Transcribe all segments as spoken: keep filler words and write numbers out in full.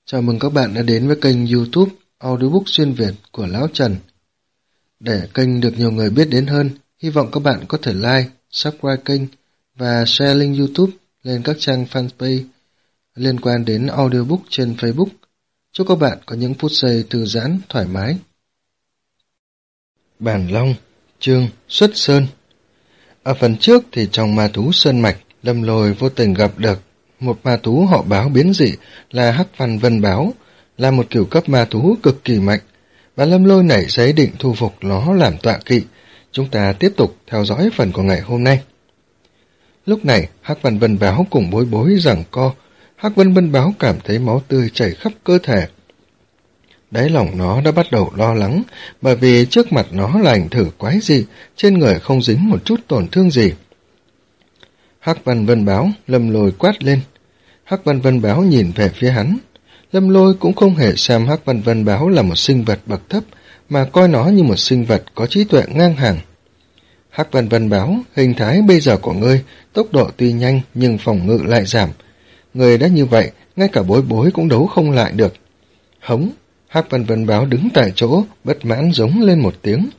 Chào mừng các bạn đã đến với kênh YouTube Audiobook Xuyên Việt của Lão Trần. Để kênh được nhiều người biết đến hơn, hy vọng các bạn có thể like, subscribe kênh và share link YouTube lên các trang fanpage liên quan đến audiobook trên Facebook. Chúc các bạn có những phút giây thư giãn, thoải mái. Bản Long, chương Xuất Sơn. Ở phần trước thì trong ma thú Sơn Mạch, Lâm Lôi vô tình gặp được một ma thú họ báo biến dị là Hắc Văn Vân Báo, là một kiểu cấp ma thú cực kỳ mạnh, và Lâm Lôi nảy ý định thu phục nó làm tọa kỵ. Chúng ta tiếp tục theo dõi phần của ngày hôm nay. Lúc này, Hắc Văn Vân Báo cùng Bối Bối giằng co. Hắc Văn Vân Báo cảm thấy máu tươi chảy khắp cơ thể. Đáy lòng nó đã bắt đầu lo lắng, bởi vì trước mặt nó là ảnh thử quái dị, trên người không dính một chút tổn thương gì. Hắc Văn Vân Báo, Lâm Lôi quát lên. Hắc Văn Vân Báo nhìn về phía hắn. Lâm Lôi cũng không hề xem Hắc Văn Vân Báo là một sinh vật bậc thấp, mà coi nó như một sinh vật có trí tuệ ngang hàng. Hắc Văn Vân Báo, hình thái bây giờ của ngươi, tốc độ tuy nhanh nhưng phòng ngự lại giảm. Ngươi đã như vậy, ngay cả Bối Bối cũng đấu không lại được. Hống, Hắc Văn Vân Báo đứng tại chỗ, bất mãn giống lên một tiếng.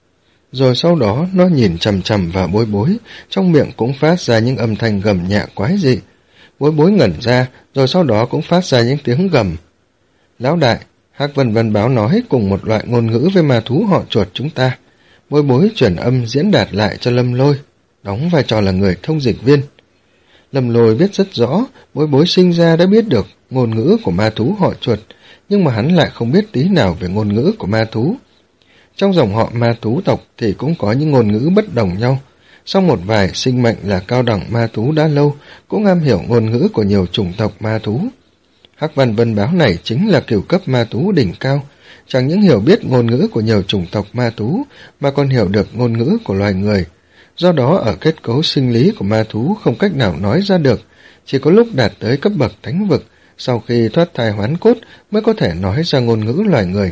Rồi sau đó nó nhìn chằm chằm vào Bối Bối, trong miệng cũng phát ra những âm thanh gầm nhẹ quái dị. Bối Bối ngẩn ra, rồi sau đó cũng phát ra những tiếng gầm. Lão đại, Hắc Văn Vân Báo nói cùng một loại ngôn ngữ với ma thú họ chuột chúng ta. Bối Bối chuyển âm diễn đạt lại cho Lâm Lôi, đóng vai trò là người thông dịch viên. Lâm Lôi biết rất rõ, Bối Bối sinh ra đã biết được ngôn ngữ của ma thú họ chuột, nhưng mà hắn lại không biết tí nào về ngôn ngữ của ma thú. Trong dòng họ ma thú tộc thì cũng có những ngôn ngữ bất đồng nhau, song một vài sinh mệnh là cao đẳng ma thú đã lâu cũng am hiểu ngôn ngữ của nhiều chủng tộc ma thú. Hắc Văn Vân Báo này chính là kiểu cấp ma thú đỉnh cao, chẳng những hiểu biết ngôn ngữ của nhiều chủng tộc ma thú mà còn hiểu được ngôn ngữ của loài người. Do đó ở kết cấu sinh lý của ma thú không cách nào nói ra được, chỉ có lúc đạt tới cấp bậc thánh vực, sau khi thoát thai hoán cốt mới có thể nói ra ngôn ngữ loài người.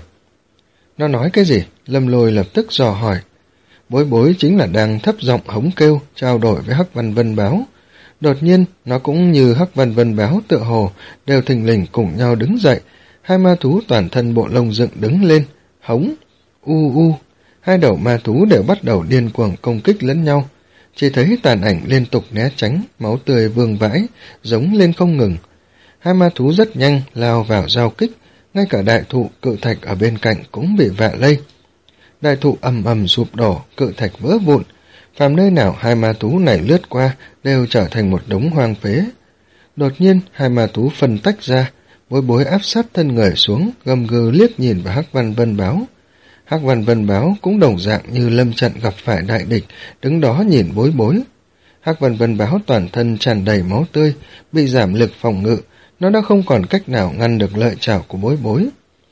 Nó nói cái gì? Lâm Lôi lập tức dò hỏi. Bối Bối chính là đang thấp giọng hống kêu, trao đổi với Hắc Văn Vân Báo. Đột nhiên, nó cũng như Hắc Văn Vân Báo tựa hồ, đều thình lình cùng nhau đứng dậy. Hai ma thú toàn thân bộ lông dựng đứng lên, hống, u u. Hai đầu ma thú đều bắt đầu điên cuồng công kích lẫn nhau. Chỉ thấy tàn ảnh liên tục né tránh, máu tươi vương vãi, giống lên không ngừng. Hai ma thú rất nhanh lao vào giao kích, ngay cả đại thụ cự thạch ở bên cạnh cũng bị vạ lây. Đại thụ ầm ầm sụp đổ, cự thạch vỡ vụn, phàm nơi nào hai ma thú này lướt qua đều trở thành một đống hoang phế. Đột nhiên hai ma thú phân tách ra, Bối Bối áp sát thân người xuống, gầm gừ liếc nhìn vào Hắc Văn Vân Báo. Hắc Văn Vân Báo cũng đồng dạng như lâm trận gặp phải đại địch, đứng đó nhìn Bối Bối. Hắc Văn Vân Báo toàn thân tràn đầy máu tươi, bị giảm lực phòng ngự, nó đã không còn cách nào ngăn được lợi chảo của Bối Bối.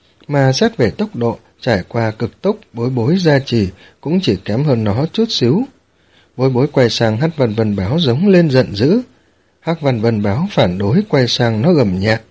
Mà xét về tốc độ, trải qua cực tốc, Bối Bối gia trì cũng chỉ kém hơn nó chút xíu. Bối Bối quay sang Hắc Văn Vân Báo giống lên giận dữ. Hắc Văn Vân Báo phản đối quay sang nó gầm nhẹ.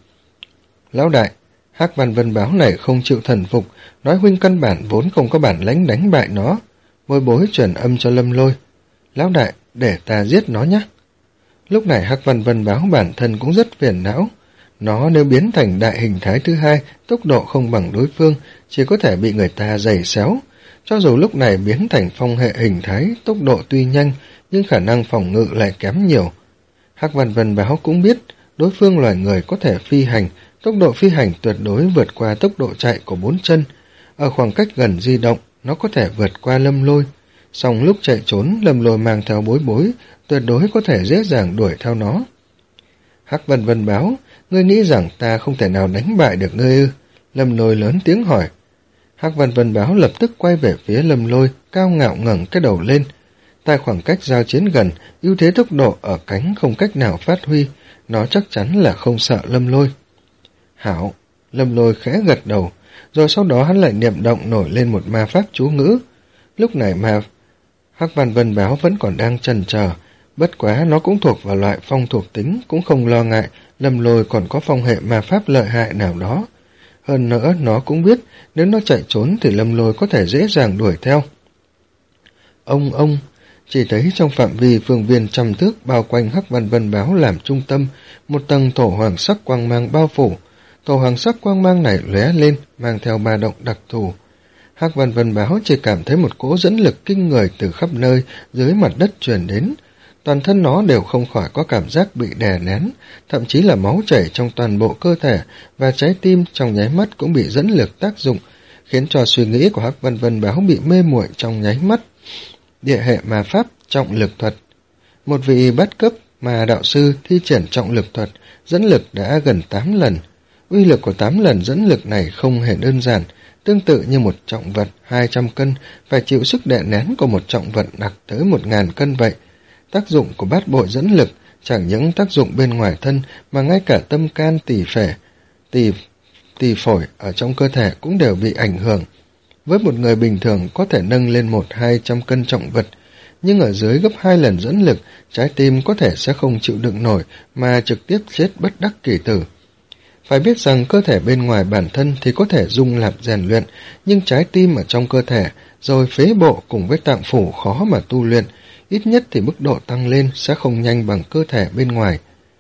Lão đại, Hắc Văn Vân Báo này không chịu thần phục, nói huynh căn bản vốn không có bản lãnh đánh bại nó. Bối Bối chuyển âm cho Lâm Lôi. Lão đại, để ta giết nó nhé. Lúc này Hắc Văn Vân Báo bản thân cũng rất phiền não. Nó nếu biến thành đại hình thái thứ hai, tốc độ không bằng đối phương, chỉ có thể bị người ta giày xéo. Cho dù lúc này biến thành phong hệ hình thái, tốc độ tuy nhanh, nhưng khả năng phòng ngự lại kém nhiều. Hắc Văn Vân Báo cũng biết, đối phương loài người có thể phi hành, tốc độ phi hành tuyệt đối vượt qua tốc độ chạy của bốn chân. Ở khoảng cách gần di động, nó có thể vượt qua Lâm Lôi. Song lúc chạy trốn, Lâm Lôi mang theo Bối Bối, tuyệt đối có thể dễ dàng đuổi theo nó. Hắc Văn Vân Báo, ngươi nghĩ rằng ta không thể nào đánh bại được ngươi ư? Lâm Lôi lớn tiếng hỏi. Hắc Văn Vân Báo lập tức quay về phía Lâm Lôi, cao ngạo ngẩng cái đầu lên. Tại khoảng cách giao chiến gần, ưu thế tốc độ ở cánh không cách nào phát huy, nó chắc chắn là không sợ Lâm Lôi. Hảo, Lâm Lôi khẽ gật đầu, rồi sau đó hắn lại niệm động nổi lên một ma pháp chú ngữ. Lúc này mà Hắc Văn Vân Báo vẫn còn đang chần chờ, bất quá nó cũng thuộc vào loại phong thuộc tính, cũng không lo ngại Lâm Lôi còn có phong hệ ma pháp lợi hại nào đó. Hơn nữa nó cũng biết nếu nó chạy trốn thì Lâm Lôi có thể dễ dàng đuổi theo. Ông ông, chỉ thấy trong phạm vi phương viên trăm thước bao quanh Hắc Văn Vân Báo làm trung tâm, một tầng thổ hoàng sắc quang mang bao phủ, Tổ hoàng sắc quang mang này lóe lên, mang theo ba động đặc thù. Hắc Văn Vân Báo chỉ cảm thấy một cỗ dẫn lực kinh người từ khắp nơi dưới mặt đất truyền đến. Toàn thân nó đều không khỏi có cảm giác bị đè nén, thậm chí là máu chảy trong toàn bộ cơ thể, và trái tim trong nháy mắt cũng bị dẫn lực tác dụng, khiến cho suy nghĩ của Hắc Văn Vân Báo bị mê muội trong nháy mắt. Địa hệ ma pháp trọng lực thuật. Một vị bát cấp mà đạo sư thi triển trọng lực thuật, dẫn lực đã gần tám lần. Uy lực của tám lần dẫn lực này không hề đơn giản, tương tự như một trọng vật hai trăm cân phải chịu sức đè nén của một trọng vật nặng tới một nghìn cân vậy. Tác dụng của bát bội dẫn lực chẳng những tác dụng bên ngoài thân mà ngay cả tâm can, tỳ phệ, tỳ tỳ phổi ở trong cơ thể cũng đều bị ảnh hưởng. Với một người bình thường có thể nâng lên một hai trăm cân trọng vật, nhưng ở dưới gấp hai lần dẫn lực, trái tim có thể sẽ không chịu đựng nổi mà trực tiếp chết bất đắc kỳ tử. Phải biết rằng cơ thể bên ngoài bản thân thì có thể dung nạp rèn luyện, nhưng trái tim ở trong cơ thể, rồi phế bộ cùng với tạng phủ khó mà tu luyện, ít nhất thì mức độ tăng lên sẽ không nhanh bằng cơ thể bên ngoài.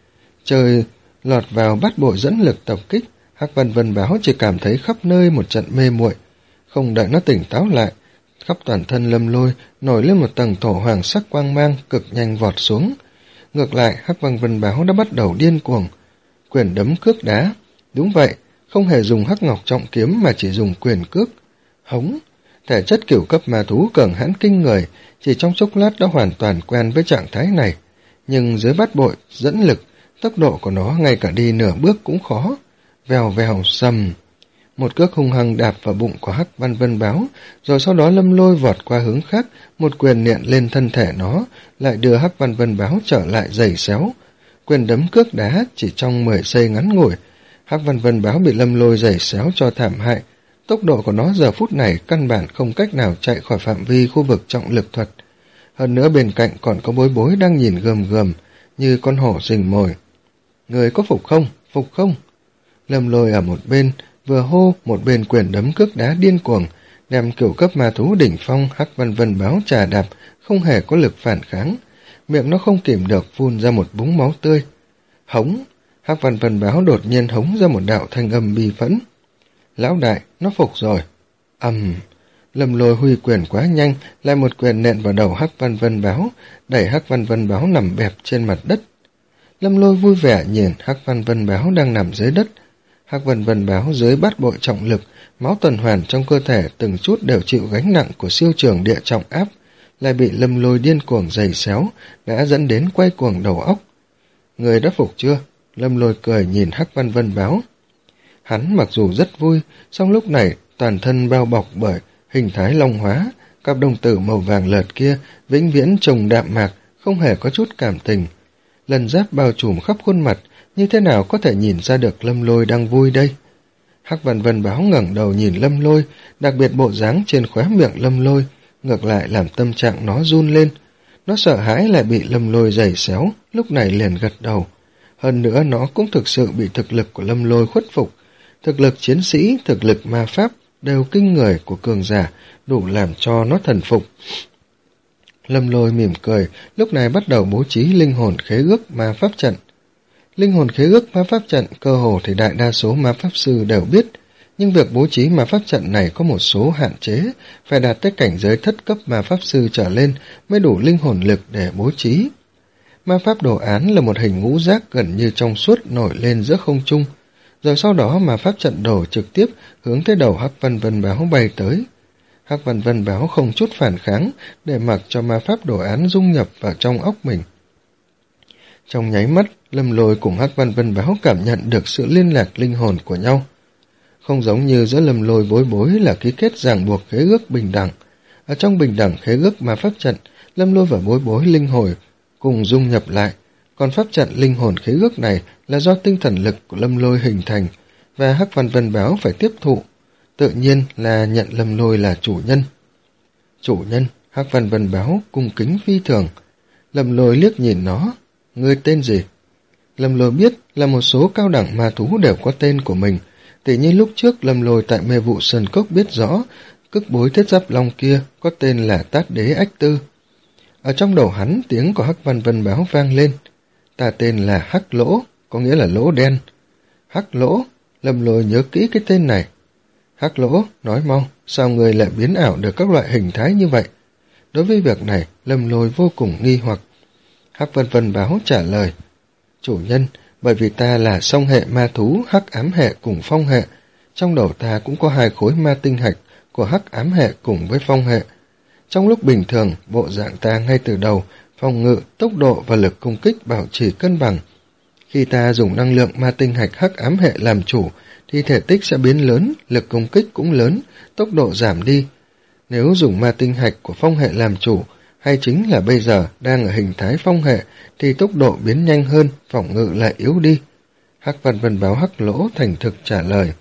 Trời lọt vào bát bội dẫn lực tập kích, Hắc Văn Vân Báo chỉ cảm thấy khắp nơi một trận mê muội. Không đợi nó tỉnh táo lại, khắp toàn thân Lâm Lôi nổi lên một tầng thổ hoàng sắc quang mang cực nhanh vọt xuống. Ngược lại, Hắc Văn Vân Báo đã bắt đầu điên cuồng, quyền đấm cước đá. Đúng vậy, không hề dùng hắc ngọc trọng kiếm mà chỉ dùng quyền cước. Hống, thể chất cửu cấp ma thú cường hãn kinh người, chỉ trong chốc lát đã hoàn toàn quen với trạng thái này. Nhưng dưới bát bội dẫn lực, tốc độ của nó ngay cả đi nửa bước cũng khó. Vèo vèo sầm, một cước hung hăng đạp vào bụng của Hắc Văn Vân Báo, rồi sau đó Lâm Lôi vọt qua hướng khác, một quyền nện lên thân thể nó, lại đưa Hắc Văn Vân Báo trở lại giày xéo. Quyền đấm cước đá chỉ trong mười giây ngắn ngủi, Hắc Văn Vân Báo bị Lâm Lôi giày xéo cho thảm hại. Tốc độ của nó giờ phút này căn bản không cách nào chạy khỏi phạm vi khu vực trọng lực thuật. Hơn nữa bên cạnh còn có Bối Bối đang nhìn gườm gườm, như con hổ rình mồi. Người có phục không? Phục không? Lâm Lôi ở một bên, vừa hô một bên quyền đấm cước đá điên cuồng, đem cửu cấp ma thú đỉnh phong Hắc Văn Vân Báo trà đạp, không hề có lực phản kháng. Miệng nó không kìm được phun ra một búng máu tươi. Hống! Hắc Văn Vân Báo đột nhiên hống ra một đạo thanh âm bi phẫn. Lão đại, nó phục rồi. Ầm! Lâm Lôi huy quyền quá nhanh, lại một quyền nện vào đầu Hắc Văn Vân Báo, đẩy Hắc Văn Vân Báo nằm bẹp trên mặt đất. Lâm Lôi vui vẻ nhìn Hắc Văn Vân Báo đang nằm dưới đất. Hắc Văn Vân Báo dưới bát bội trọng lực, máu tuần hoàn trong cơ thể từng chút đều chịu gánh nặng của siêu trường địa trọng áp, lại bị Lâm Lôi điên cuồng giày xéo, đã dẫn đến quay cuồng đầu óc. Người đã phục chưa? Lâm Lôi cười nhìn Hắc Văn Vân Báo. Hắn mặc dù rất vui, song lúc này toàn thân bao bọc bởi hình thái long hóa, cặp đồng tử màu vàng lợt kia vĩnh viễn trông đạm mạc, không hề có chút cảm tình. Lần giáp bao trùm khắp khuôn mặt, như thế nào có thể nhìn ra được Lâm Lôi đang vui đây? Hắc Văn Vân Báo ngẩng đầu nhìn Lâm Lôi, đặc biệt bộ dáng trên khóe miệng Lâm Lôi, ngược lại làm tâm trạng nó run lên. Nó sợ hãi lại bị Lâm Lôi giày xéo, lúc này liền gật đầu. Hơn nữa nó cũng thực sự bị thực lực của Lâm Lôi khuất phục. Thực lực chiến sĩ, thực lực ma pháp đều kinh người của cường giả, đủ làm cho nó thần phục. Lâm Lôi mỉm cười, lúc này bắt đầu bố trí linh hồn khế ước ma pháp trận. Linh hồn khế ước ma pháp trận cơ hồ thì đại đa số ma pháp sư đều biết, nhưng việc bố trí ma pháp trận này có một số hạn chế, phải đạt tới cảnh giới thất cấp ma pháp sư trở lên mới đủ linh hồn lực để bố trí. Ma pháp đồ án là một hình ngũ giác gần như trong suốt nổi lên giữa không trung, rồi sau đó ma pháp trận đồ trực tiếp hướng tới đầu Hắc Văn Vân Báo bay tới. Hắc Văn Vân Báo không chút phản kháng, để mặc cho ma pháp đồ án dung nhập vào trong óc mình. Trong nháy mắt, Lâm Lôi cùng Hắc Văn Vân Báo cảm nhận được sự liên lạc linh hồn của nhau. Không giống như giữa Lâm Lôi Bối Bối là ký kết ràng buộc khế ước bình đẳng. Ở trong bình đẳng khế ước ma pháp trận, Lâm Lôi và Bối Bối linh hồi cùng dung nhập lại, còn pháp trận linh hồn khế ước này là do tinh thần lực của Lâm Lôi hình thành, và Hắc Văn Vân Báo phải tiếp thụ, tự nhiên là nhận Lâm Lôi là chủ nhân. Chủ nhân, Hắc Văn Vân Báo cung kính phi thường. Lâm Lôi liếc nhìn nó, ngươi tên gì? Lâm Lôi biết là một số cao đẳng ma thú đều có tên của mình, tỉ như lúc trước Lâm Lôi tại mê vụ Sơn Cốc biết rõ, cức bối thiết giáp long kia có tên là Tát Đế Ách Tư. Ở trong đầu hắn, tiếng của Hắc Văn Vân Báo vang lên. Ta tên là Hắc Lỗ, có nghĩa là lỗ đen. Hắc Lỗ, Lâm Lôi nhớ kỹ cái tên này. Hắc Lỗ, nói mau, sao người lại biến ảo được các loại hình thái như vậy? Đối với việc này, Lâm Lôi vô cùng nghi hoặc. Hắc Vân Vân Báo trả lời, chủ nhân, bởi vì ta là song hệ ma thú, hắc ám hệ cùng phong hệ. Trong đầu ta cũng có hai khối ma tinh hạch của hắc ám hệ cùng với phong hệ. Trong lúc bình thường, bộ dạng ta ngay từ đầu, phòng ngự, tốc độ và lực công kích bảo trì cân bằng. Khi ta dùng năng lượng ma tinh hạch hắc ám hệ làm chủ, thì thể tích sẽ biến lớn, lực công kích cũng lớn, tốc độ giảm đi. Nếu dùng ma tinh hạch của phong hệ làm chủ, hay chính là bây giờ đang ở hình thái phong hệ, thì tốc độ biến nhanh hơn, phòng ngự lại yếu đi. Hắc Văn Vân Báo Hắc Lỗ thành thực trả lời.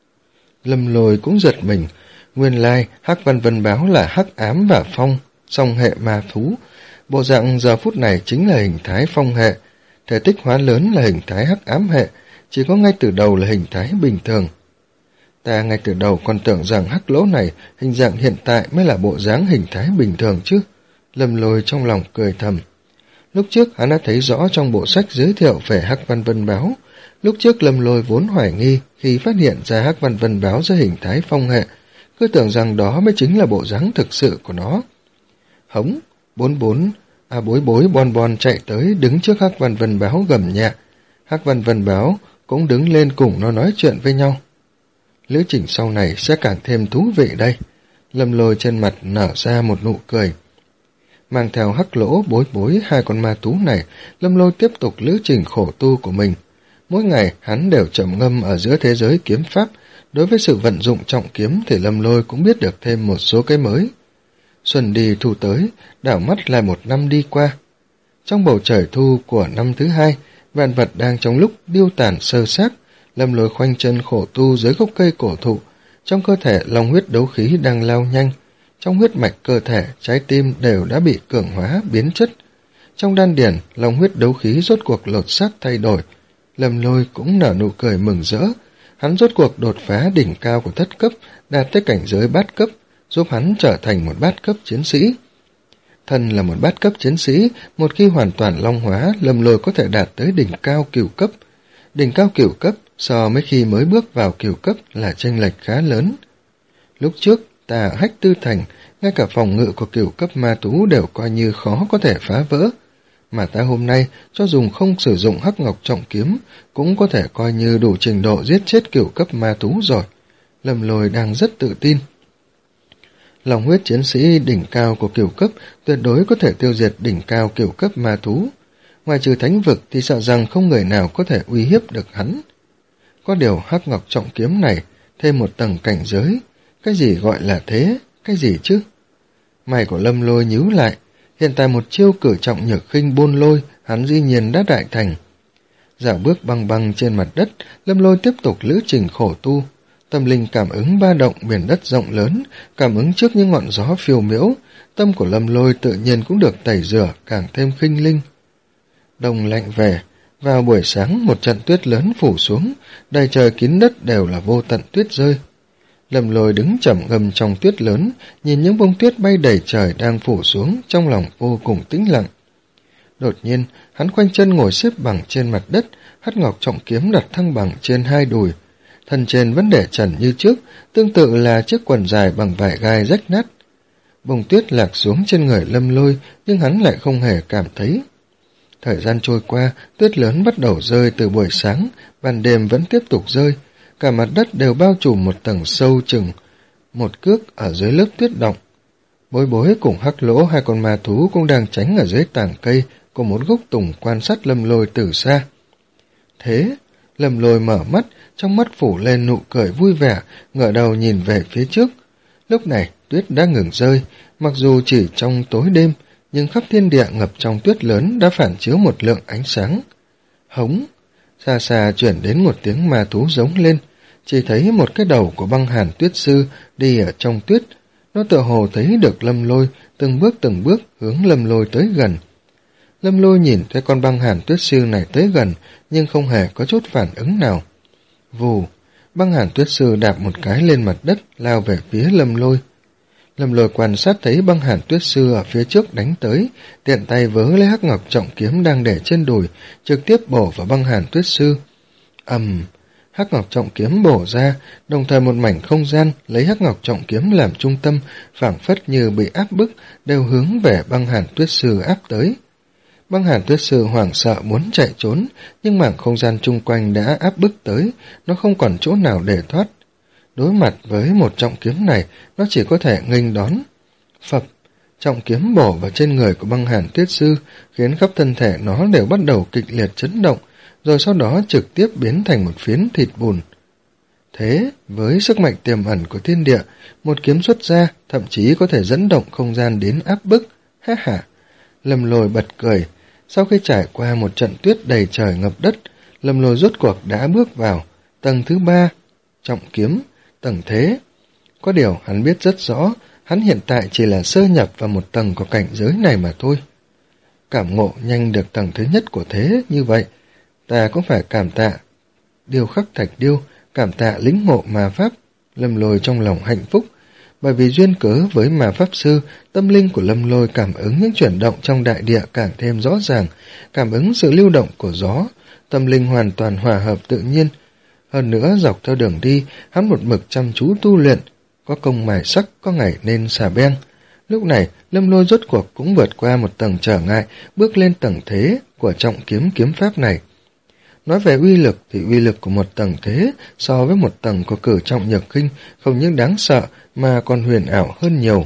Lâm Lôi cũng giật mình, nguyên lai Hắc Văn Vân Báo là hắc ám và phong, song hệ ma thú. Bộ dạng giờ phút này chính là hình thái phong hệ, thể tích hóa lớn là hình thái hắc ám hệ, chỉ có ngay từ đầu là hình thái bình thường. Ta ngay từ đầu còn tưởng rằng Hắc Lỗ này hình dạng hiện tại mới là bộ dáng hình thái bình thường chứ. Lâm Lôi trong lòng cười thầm. Lúc trước hắn đã thấy rõ trong bộ sách giới thiệu về Hắc Văn Vân Báo. Lúc trước Lâm Lôi vốn hoài nghi khi phát hiện ra Hắc Văn Vân Báo ra hình thái phong hệ, cứ tưởng rằng đó mới chính là bộ dáng thực sự của nó. Hống, bốn bốn, à bối bối bon bon chạy tới đứng trước Hắc Văn Vân Báo gầm nhẹ. Hắc Văn Vân Báo cũng đứng lên cùng nó nói chuyện với nhau. Lữ trình sau này sẽ càng thêm thú vị đây. Lâm Lôi trên mặt nở ra một nụ cười. Mang theo Hắc Lỗ, bối bối hai con ma thú này, Lâm Lôi tiếp tục lữ trình khổ tu của mình. Mỗi ngày hắn đều trầm ngâm ở giữa thế giới kiếm pháp. Đối với sự vận dụng trọng kiếm thì Lâm Lôi cũng biết được thêm một số cái mới. Xuân đi thu tới, đảo mắt lại một năm đi qua. Trong bầu trời thu của năm thứ hai, vạn vật đang trong lúc điêu tàn sơ xác. Lâm Lôi khoanh chân khổ tu dưới gốc cây cổ thụ. Trong cơ thể long huyết đấu khí đang lao nhanh. Trong huyết mạch cơ thể, trái tim đều đã bị cường hóa, biến chất. Trong đan điển, long huyết đấu khí rốt cuộc lột xác thay đổi. Lâm Lôi cũng nở nụ cười mừng rỡ. Hắn rốt cuộc đột phá đỉnh cao của thất cấp, đạt tới cảnh giới bát cấp, giúp hắn trở thành một bát cấp chiến sĩ. Thân là một bát cấp chiến sĩ, một khi hoàn toàn long hóa, Lâm Lôi có thể đạt tới đỉnh cao cửu cấp. Đỉnh cao cửu cấp so với khi mới bước vào cửu cấp là chênh lệch khá lớn. Lúc trước, ta ở Hách Tư Thành, ngay cả phòng ngự của cửu cấp ma thú đều coi như khó có thể phá vỡ. Mà ta hôm nay, cho dùng không sử dụng Hắc Ngọc Trọng Kiếm, cũng có thể coi như đủ trình độ giết chết cửu cấp ma thú rồi. Lâm Lôi đang rất tự tin. Lòng huyết chiến sĩ đỉnh cao của cửu cấp tuyệt đối có thể tiêu diệt đỉnh cao cửu cấp ma thú. Ngoài trừ thánh vực thì sợ rằng không người nào có thể uy hiếp được hắn. Có điều Hắc Ngọc Trọng Kiếm này thêm một tầng cảnh giới. Cái gì gọi là thế? Cái gì chứ? Mày của Lâm Lôi nhíu lại. Hiện tại một chiêu cử trọng nhược khinh bôn lôi, hắn dĩ nhiên đã đại thành. Dạo bước băng băng trên mặt đất, Lâm Lôi tiếp tục lữ trình khổ tu. Tâm linh cảm ứng ba động biển đất rộng lớn, cảm ứng trước những ngọn gió phiêu miễu. Tâm của Lâm Lôi tự nhiên cũng được tẩy rửa, càng thêm khinh linh. Đông lạnh về, vào buổi sáng một trận tuyết lớn phủ xuống, đầy trời kín đất đều là vô tận tuyết rơi. Lâm Lôi đứng trầm ngâm trong tuyết lớn, nhìn những bông tuyết bay đầy trời đang phủ xuống, trong lòng vô cùng tĩnh lặng. Đột nhiên, hắn khoanh chân ngồi xếp bằng trên mặt đất, Hắc Ngọc Trọng Kiếm đặt thăng bằng trên hai đùi. Thân trên vẫn để trần như trước, tương tự là chiếc quần dài bằng vải gai rách nát. Bông tuyết lạc xuống trên người Lâm Lôi, nhưng hắn lại không hề cảm thấy. Thời gian trôi qua, tuyết lớn bắt đầu rơi từ buổi sáng, ban đêm vẫn tiếp tục rơi. Cả mặt đất đều bao trùm một tầng sâu chừng một cước ở dưới lớp tuyết động. Bối bối cùng Hắc Lỗ hai con ma thú cũng đang tránh ở dưới tàng cây của một gốc tùng quan sát Lâm Lôi từ xa. Thế, Lâm Lôi mở mắt, trong mắt phủ lên nụ cười vui vẻ, ngửa đầu nhìn về phía trước. Lúc này tuyết đã ngừng rơi, mặc dù chỉ trong tối đêm, nhưng khắp thiên địa ngập trong tuyết lớn đã phản chiếu một lượng ánh sáng. Hống! Xa xa chuyển đến một tiếng ma thú giống lên, chỉ thấy một cái đầu của Băng Hàn Tuyết Sư đi ở trong tuyết. Nó tựa hồ thấy được Lâm Lôi, từng bước từng bước hướng Lâm Lôi tới gần. Lâm Lôi nhìn thấy con Băng Hàn Tuyết Sư này tới gần, nhưng không hề có chút phản ứng nào. Vù! Băng Hàn Tuyết Sư đạp một cái lên mặt đất, lao về phía Lâm Lôi. Lâm Lôi quan sát thấy Băng Hàn Tuyết Sư ở phía trước đánh tới, tiện tay vớ lấy Hắc Ngọc Trọng Kiếm đang để trên đùi, trực tiếp bổ vào Băng Hàn Tuyết Sư. Ầm, hắc ngọc trọng kiếm bổ ra, đồng thời một mảnh không gian lấy hắc ngọc trọng kiếm làm trung tâm, phảng phất như bị áp bức, đều hướng về Băng Hàn Tuyết Sư áp tới. Băng Hàn Tuyết Sư hoảng sợ muốn chạy trốn, nhưng mảng không gian chung quanh đã áp bức tới, nó không còn chỗ nào để thoát. Đối mặt với một trọng kiếm này, nó chỉ có thể nghênh đón. Phập, trọng kiếm bổ vào trên người của Băng Hàn Tuyết Sư, khiến khắp thân thể nó đều bắt đầu kịch liệt chấn động, rồi sau đó trực tiếp biến thành một phiến thịt bùn. Thế, với sức mạnh tiềm ẩn của thiên địa, một kiếm xuất ra, thậm chí có thể dẫn động không gian đến áp bức. Ha ha! Lâm Lôi bật cười. Sau khi trải qua một trận tuyết đầy trời ngập đất, Lâm Lôi rốt cuộc đã bước vào tầng thứ ba, trọng kiếm, tầng thế. Có điều hắn biết rất rõ, hắn hiện tại chỉ là sơ nhập vào một tầng của cảnh giới này mà thôi. Cảm ngộ nhanh được tầng thứ nhất của thế như vậy, ta cũng phải cảm tạ Điêu Khắc Thạch Điêu, cảm tạ lĩnh ngộ ma pháp. Lâm Lôi trong lòng hạnh phúc, bởi vì duyên cớ với ma pháp sư, tâm linh của Lâm Lôi cảm ứng những chuyển động trong đại địa càng thêm rõ ràng, cảm ứng sự lưu động của gió, tâm linh hoàn toàn hòa hợp tự nhiên. Hơn nữa, dọc theo đường đi, hắn một mực chăm chú tu luyện, có công mài sắc, có ngày nên xà beng. Lúc này, Lâm Lôi rốt cuộc cũng vượt qua một tầng trở ngại, bước lên tầng thế của trọng kiếm kiếm pháp này. Nói về uy lực thì uy lực của một tầng thế so với một tầng của Cửu Trọng Nhược Khinh không những đáng sợ mà còn huyền ảo hơn nhiều.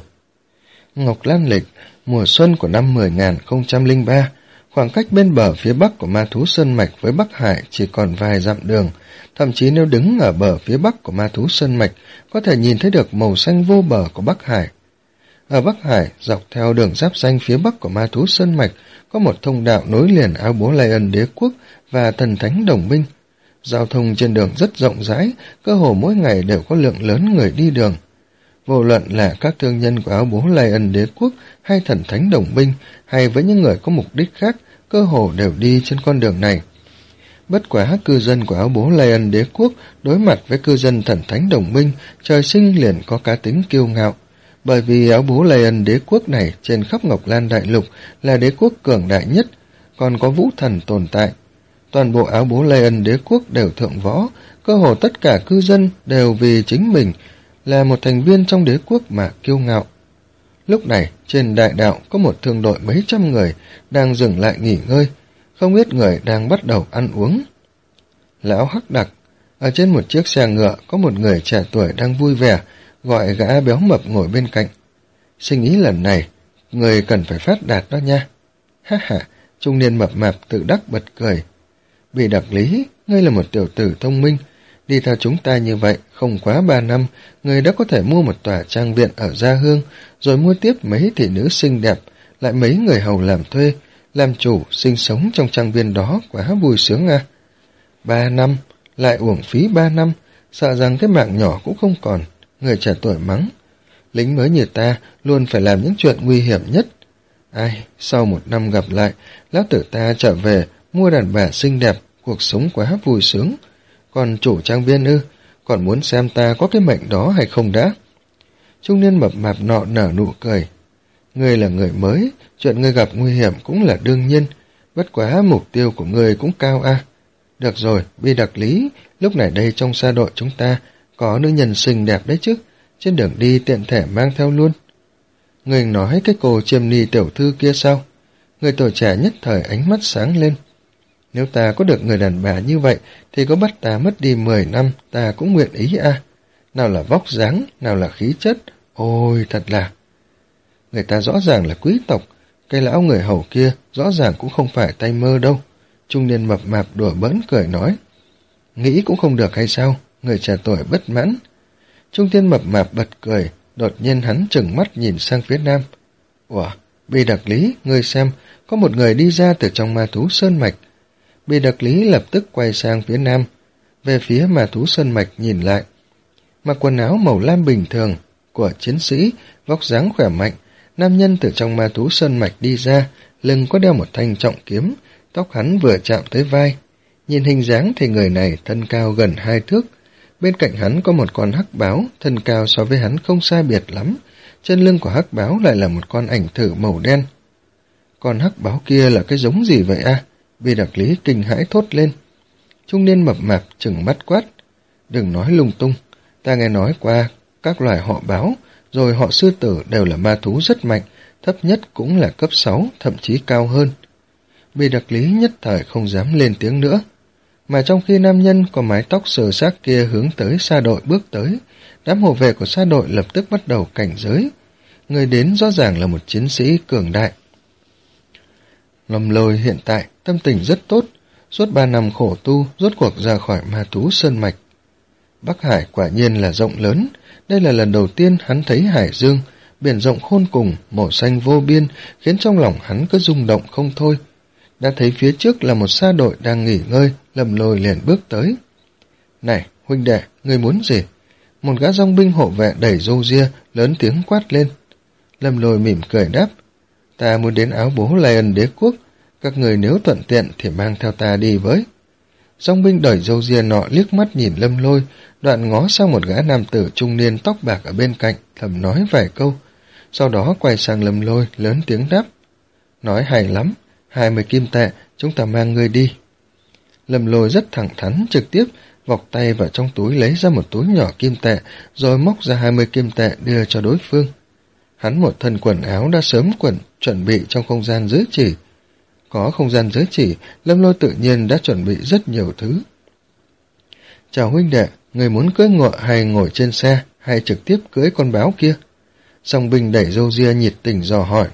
Ngọc Lan Lịch, mùa xuân của năm mười nghìn không trăm lẻ ba, khoảng cách bên bờ phía bắc của Ma Thú Sơn Mạch với Bắc Hải chỉ còn vài dặm đường, thậm chí nếu đứng ở bờ phía bắc của Ma Thú Sơn Mạch có thể nhìn thấy được màu xanh vô bờ của Bắc Hải. Ở Bắc Hải, dọc theo đường giáp ranh phía bắc của Ma Thú Sơn Mạch có một thông đạo nối liền Áo Bố Lai Ân Đế Quốc và Thần Thánh Đồng Minh. Giao thông trên đường rất rộng rãi, cơ hồ mỗi ngày đều có lượng lớn người đi đường. Vô luận là các thương nhân của Áo Bố Lai Ân Đế Quốc hay Thần Thánh Đồng Minh, hay với những người có mục đích khác, cơ hồ đều đi trên con đường này. Bất quá cư dân của Áo Bố Lai Ân Đế Quốc đối mặt với cư dân Thần Thánh Đồng Minh, trời sinh liền có cá tính kiêu ngạo. Bởi vì Áo Bố Lai Ân Đế Quốc này trên khắp Ngọc Lan Đại Lục là đế quốc cường đại nhất, còn có vũ thần tồn tại. Toàn bộ Áo Bố Lai Ân Đế Quốc đều thượng võ, cơ hồ tất cả cư dân đều vì chính mình là một thành viên trong đế quốc mà kiêu ngạo. Lúc này, trên đại đạo có một thương đội mấy trăm người đang dừng lại nghỉ ngơi, không ít người đang bắt đầu ăn uống. Lão Hắc Đặc, ở trên một chiếc xe ngựa có một người trẻ tuổi đang vui vẻ, gọi gã béo mập ngồi bên cạnh. Sinh ý lần này, người cần phải phát đạt đó nha. Ha ha, trung niên mập mạp tự đắc bật cười. Bị Đặc Lý, ngươi là một tiểu tử thông minh, đi theo chúng ta như vậy, không quá ba năm, người đã có thể mua một tòa trang viện ở Gia Hương, rồi mua tiếp mấy thị nữ xinh đẹp, lại mấy người hầu làm thuê, làm chủ, sinh sống trong trang viên đó, quá vui sướng à. Ba năm, lại uổng phí ba năm, sợ rằng cái mạng nhỏ cũng không còn. Người trẻ tuổi mắng, lính mới như ta luôn phải làm những chuyện nguy hiểm nhất. Ai, sau một năm gặp lại, lão tử ta trở về, mua đàn bà xinh đẹp, cuộc sống quá vui sướng. Còn chủ trang viên ư, còn muốn xem ta có cái mệnh đó hay không đã? Trung niên mập mạp nọ nở nụ cười. Ngươi là người mới, chuyện ngươi gặp nguy hiểm cũng là đương nhiên, bất quá mục tiêu của ngươi cũng cao a. À. Được rồi, Bi Đặc Lý, lúc này đây trong xa đội chúng ta có nữ nhân xinh đẹp đấy chứ, trên đường đi tiện thể mang theo luôn. Người nói cái cô Chiêm Ni tiểu thư kia sao? Người tuổi trẻ nhất thời ánh mắt sáng lên. Nếu ta có được người đàn bà như vậy, thì có bắt ta mất đi mười năm, ta cũng nguyện ý à. Nào là vóc dáng, nào là khí chất, ôi thật là... Người ta rõ ràng là quý tộc, cái lão người hầu kia rõ ràng cũng không phải tay mơ đâu. Trung niên mập mạp đùa bỡn cười nói. Nghĩ cũng không được hay sao? Người trẻ tuổi bất mãn. Trung niên mập mạp bật cười, đột nhiên hắn trừng mắt nhìn sang phía nam. Ủa, Bi Đặc Lý, ngươi xem, có một người đi ra từ trong Ma Thú Sơn Mạch. Bi Đặc Lý lập tức quay sang phía nam, về phía Ma Thú Sơn Mạch nhìn lại. Mặc quần áo màu lam bình thường của chiến sĩ, vóc dáng khỏe mạnh, nam nhân từ trong Ma Thú Sơn Mạch đi ra, lưng có đeo một thanh trọng kiếm, tóc hắn vừa chạm tới vai. Nhìn hình dáng thì người này thân cao gần hai thước. Bên cạnh hắn có một con hắc báo, thân cao so với hắn không sai biệt lắm. Trên lưng của hắc báo lại là một con ảnh thử màu đen. Con hắc báo kia là cái giống gì vậy a? À? Bi Đặc Lý kinh hãi thốt lên. Trung niên mập mạp trừng mắt quát. Đừng nói lung tung, ta nghe nói qua các loài họ báo, rồi họ sư tử đều là ma thú rất mạnh, thấp nhất cũng là cấp sáu, thậm chí cao hơn. Bì Đặc Lý nhất thời không dám lên tiếng nữa. Mà trong khi nam nhân có mái tóc sờ xác kia hướng tới Sa đội bước tới, đám hộ vệ của Sa đội lập tức bắt đầu cảnh giới. Người đến rõ ràng là một chiến sĩ cường đại. Lâm Lôi hiện tại tâm tình rất tốt, suốt ba năm khổ tu rốt cuộc ra khỏi ma thú sơn mạch. Bắc Hải quả nhiên là rộng lớn, đây là lần đầu tiên hắn thấy hải dương, biển rộng khôn cùng, màu xanh vô biên, khiến trong lòng hắn cứ rung động không thôi. Đã thấy phía trước là một Sa đội đang nghỉ ngơi, Lâm Lôi liền bước tới. Này, huynh đệ, ngươi muốn gì? Một gã dòng binh hộ vệ đẩy râu ria, lớn tiếng quát lên. Lâm Lôi mỉm cười đáp. Ta muốn đến áo bố Lion đế quốc, các người nếu thuận tiện thì mang theo ta đi với. Dòng binh đẩy râu ria nọ liếc mắt nhìn Lâm Lôi, đoạn ngó sang một gã nam tử trung niên tóc bạc ở bên cạnh, thầm nói vài câu. Sau đó quay sang Lâm Lôi, lớn tiếng đáp. Nói hay lắm, hai mươi kim tệ, chúng ta mang ngươi đi. Lâm Lôi rất thẳng thắn, trực tiếp vọc tay vào trong túi lấy ra một túi nhỏ kim tệ, rồi móc ra hai mươi kim tệ đưa cho đối phương. Hắn một thân quần áo đã sớm quần chuẩn bị trong không gian giới chỉ. Có không gian giới chỉ, Lâm Lôi tự nhiên đã chuẩn bị rất nhiều thứ. Chào huynh đệ, người muốn cưỡi ngựa hay ngồi trên xe, hay trực tiếp cưỡi con báo kia? Song binh đẩy râu ria nhiệt tình dò hỏi.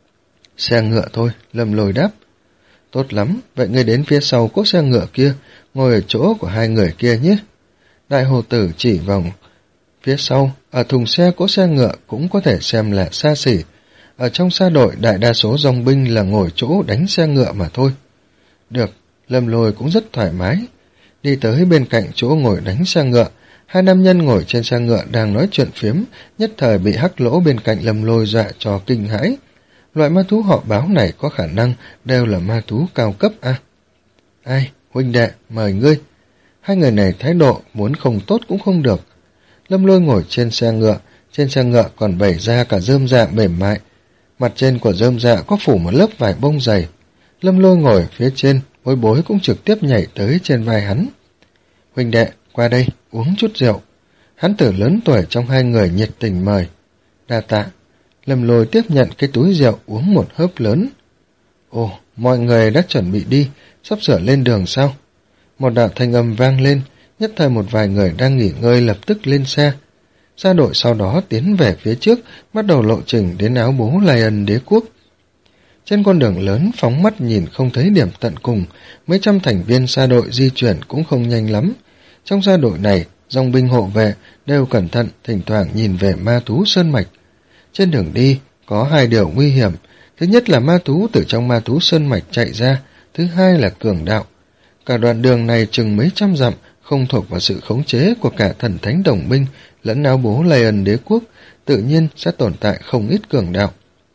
Xe ngựa thôi, Lâm Lôi đáp. Tốt lắm, vậy ngươi đến phía sau cỗ xe ngựa kia, ngồi ở chỗ của hai người kia nhé. Đại hồ tử chỉ vào phía sau, ở thùng xe cỗ xe ngựa cũng có thể xem là xa xỉ. Ở trong Sa đội, đại đa số dòng binh là ngồi chỗ đánh xe ngựa mà thôi. Được, Lâm Lôi cũng rất thoải mái. Đi tới bên cạnh chỗ ngồi đánh xe ngựa, hai nam nhân ngồi trên xe ngựa đang nói chuyện phiếm, nhất thời bị hắc lỗ bên cạnh Lâm Lôi dọa cho kinh hãi. Loại ma thú họ báo này có khả năng đều là ma thú cao cấp à? Ai, huynh đệ, mời ngươi. Hai người này thái độ muốn không tốt cũng không được. Lâm Lôi ngồi trên xe ngựa, trên xe ngựa còn bày ra cả rơm dạ mềm mại. Mặt trên của rơm dạ có phủ một lớp vải bông dày. Lâm Lôi ngồi phía trên, Bối Bối cũng trực tiếp nhảy tới trên vai hắn. Huynh đệ, qua đây, uống chút rượu. Hắn tử lớn tuổi trong hai người nhiệt tình mời. Đa tạ. Lâm Lôi tiếp nhận cái túi rượu uống một hớp lớn. Ồ, mọi người đã chuẩn bị đi, sắp sửa lên đường sao? Một đạo thanh âm vang lên, nhất thời một vài người đang nghỉ ngơi lập tức lên xe. Sa đội sau đó tiến về phía trước, bắt đầu lộ trình đến áo bố Lion đế quốc. Trên con đường lớn phóng mắt nhìn không thấy điểm tận cùng, mấy trăm thành viên sa đội di chuyển cũng không nhanh lắm. Trong sa đội này, dòng binh hộ vệ đều cẩn thận, thỉnh thoảng nhìn về ma thú sơn mạch. Trên đường đi, có hai điều nguy hiểm. Thứ nhất là ma thú từ trong ma thú sơn mạch chạy ra, thứ hai là cường đạo. Cả đoạn đường này chừng mấy trăm dặm, không thuộc vào sự khống chế của cả thần thánh đồng minh lẫn áo bố Lion đế quốc, tự nhiên sẽ tồn tại không ít cường đạo.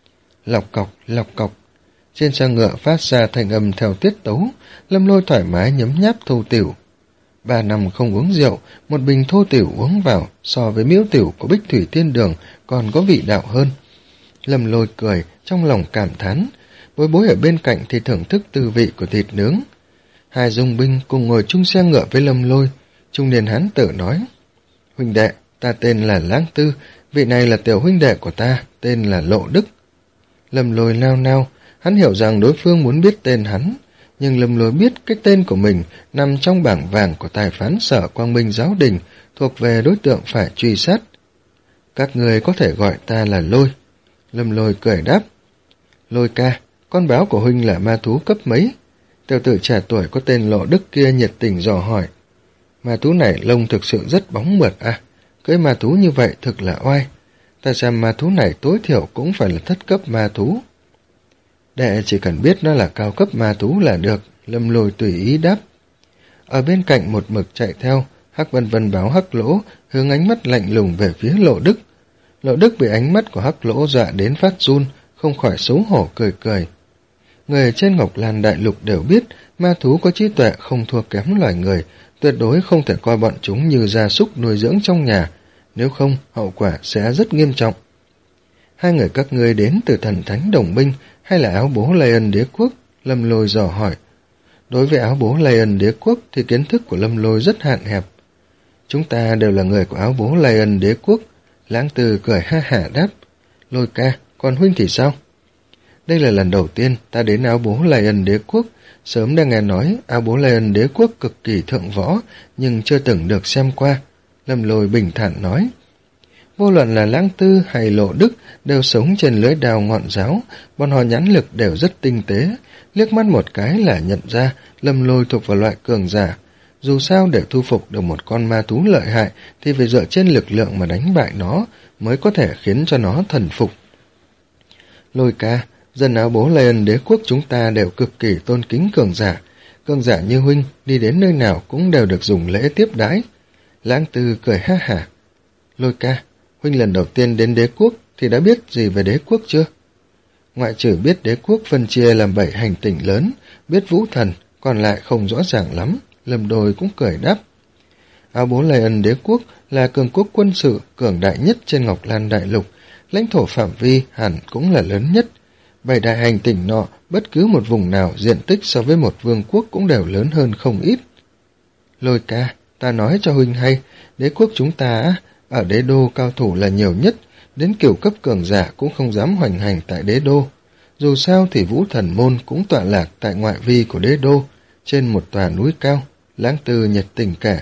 Lọc cọc, lọc cọc. Trên xe ngựa phát ra thành âm theo tiết tấu, Lâm Lôi thoải mái nhấm nháp thô tiểu. Ba năm không uống rượu, một bình thô tiểu uống vào so với miếu tiểu của Bích Thủy Thiên Đường còn có vị đạo hơn. Lâm Lôi cười, trong lòng cảm thán. Bối Bối ở bên cạnh thì thưởng thức tư vị của thịt nướng. Hai dung binh cùng ngồi chung xe ngựa với Lâm Lôi. Trung niên hán tử nói. Huynh đệ, ta tên là Lãng Tư, vị này là tiểu huynh đệ của ta, tên là Lộ Đức. Lâm Lôi nao nao, hắn hiểu rằng đối phương muốn biết tên hắn, nhưng Lâm Lôi biết cái tên của mình nằm trong bảng vàng của tài phán sở Quang Minh Giáo Đình, thuộc về đối tượng phải truy sát. Các người có thể gọi ta là Lôi. Lâm Lôi cười đáp. Lôi ca, con báo của huynh là ma thú cấp mấy? Tiểu tử trẻ tuổi có tên Lộ Đức kia nhiệt tình dò hỏi. Ma thú này lông thực sự rất bóng mượt à, cưỡi ma thú như vậy thực là oai. Ta xem ma thú này tối thiểu cũng phải là thất cấp ma thú. Đệ chỉ cần biết nó là cao cấp ma thú là được, Lâm Lôi tùy ý đáp. Ở bên cạnh một mực chạy theo, Hắc Vân Vân báo Hắc Lỗ hướng ánh mắt lạnh lùng về phía Lộ Đức. Lộ Đức bị ánh mắt của Hắc Lỗ dọa đến phát run, không khỏi xấu hổ cười cười. Người trên Ngọc Lan Đại Lục đều biết ma thú có trí tuệ không thua kém loài người, tuyệt đối không thể coi bọn chúng như gia súc nuôi dưỡng trong nhà, nếu không hậu quả sẽ rất nghiêm trọng. Hai người các ngươi đến từ thần thánh đồng minh hay là áo bố Lion đế quốc? Lâm Lôi dò hỏi. Đối với áo bố Lion đế quốc thì kiến thức của Lâm Lôi rất hạn hẹp. chúng ta đều là người của áo bố Lai Ân đế quốc. Lãng Tư cười ha hả đáp. Lôi ca, còn huynh thì sao? Đây là lần đầu tiên ta đến áo bố Lai Ân đế quốc. Sớm đã nghe nói áo bố Lai Ân đế quốc cực kỳ thượng võ, nhưng chưa từng được xem qua. Lâm Lôi bình thản nói. Vô luận là Lãng Tư hay Lộ Đức đều sống trên lưới đao ngọn giáo, bọn họ nhãn lực đều rất tinh tế, liếc mắt một cái là nhận ra Lâm Lôi thuộc vào loại cường giả. Dù sao để thu phục được một con ma thú lợi hại thì phải dựa trên lực lượng mà đánh bại nó mới có thể khiến cho nó thần phục. Lôi ca, dân áo bố Lai Ân đế quốc chúng ta đều cực kỳ tôn kính cường giả. Cường giả như huynh đi đến nơi nào cũng đều được dùng lễ tiếp đãi. Lãng Tư cười ha hả. Lôi ca, huynh lần đầu tiên đến đế quốc thì đã biết gì về đế quốc chưa? Ngoại trừ biết đế quốc phân chia làm bảy hành tinh lớn, biết vũ thần, còn lại không rõ ràng lắm. Lâm Đôi cũng cười đáp. Áo bố Lai Ân đế quốc là cường quốc quân sự cường đại nhất trên Ngọc Lan đại lục, lãnh thổ phạm vi hẳn cũng là lớn nhất. Bảy đại hành tinh nọ, bất cứ một vùng nào diện tích so với một vương quốc cũng đều lớn hơn không ít. Lôi ca, ta nói cho huynh hay, đế quốc chúng ta ở đế đô cao thủ là nhiều nhất, đến cửu cấp cường giả cũng không dám hoành hành tại đế đô. Dù sao thì Vũ Thần Môn cũng tọa lạc tại ngoại vi của đế đô, trên một tòa núi cao. Lãng Tư nhiệt tình kể.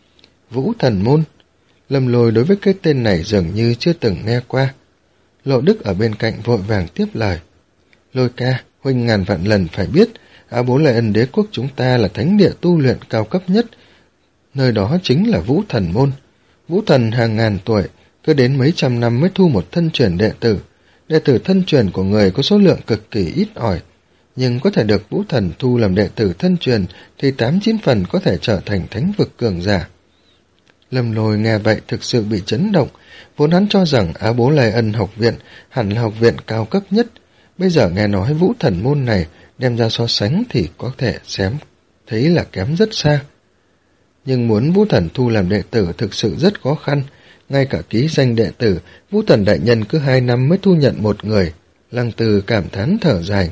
Vũ Thần Môn. Lâm Lôi đối với cái tên này dường như chưa từng nghe qua. Lộ Đức ở bên cạnh vội vàng tiếp lời. Lôi ca, huynh ngàn vạn lần phải biết, áo bố Lai Ân đế quốc chúng ta là thánh địa tu luyện cao cấp nhất. Nơi đó chính là Vũ Thần Môn. Vũ thần hàng ngàn tuổi, cứ đến mấy trăm năm mới thu một thân truyền đệ tử. Đệ tử thân truyền của người có số lượng cực kỳ ít ỏi, nhưng có thể được Vũ thần thu làm đệ tử thân truyền thì tám chín phần có thể trở thành thánh vực cường giả. Lâm Lôi nghe vậy thực sự bị chấn động, vốn hắn cho rằng áo bố Lai Ân học viện hẳn là học viện cao cấp nhất. Bây giờ nghe nói Vũ Thần Môn này đem ra so sánh thì có thể xem thấy là kém rất xa. Nhưng muốn Vũ Thần thu làm đệ tử thực sự rất khó khăn, ngay cả ký danh đệ tử, Vũ Thần đại nhân cứ hai năm mới thu nhận một người. Lăng Từ cảm thán thở dài.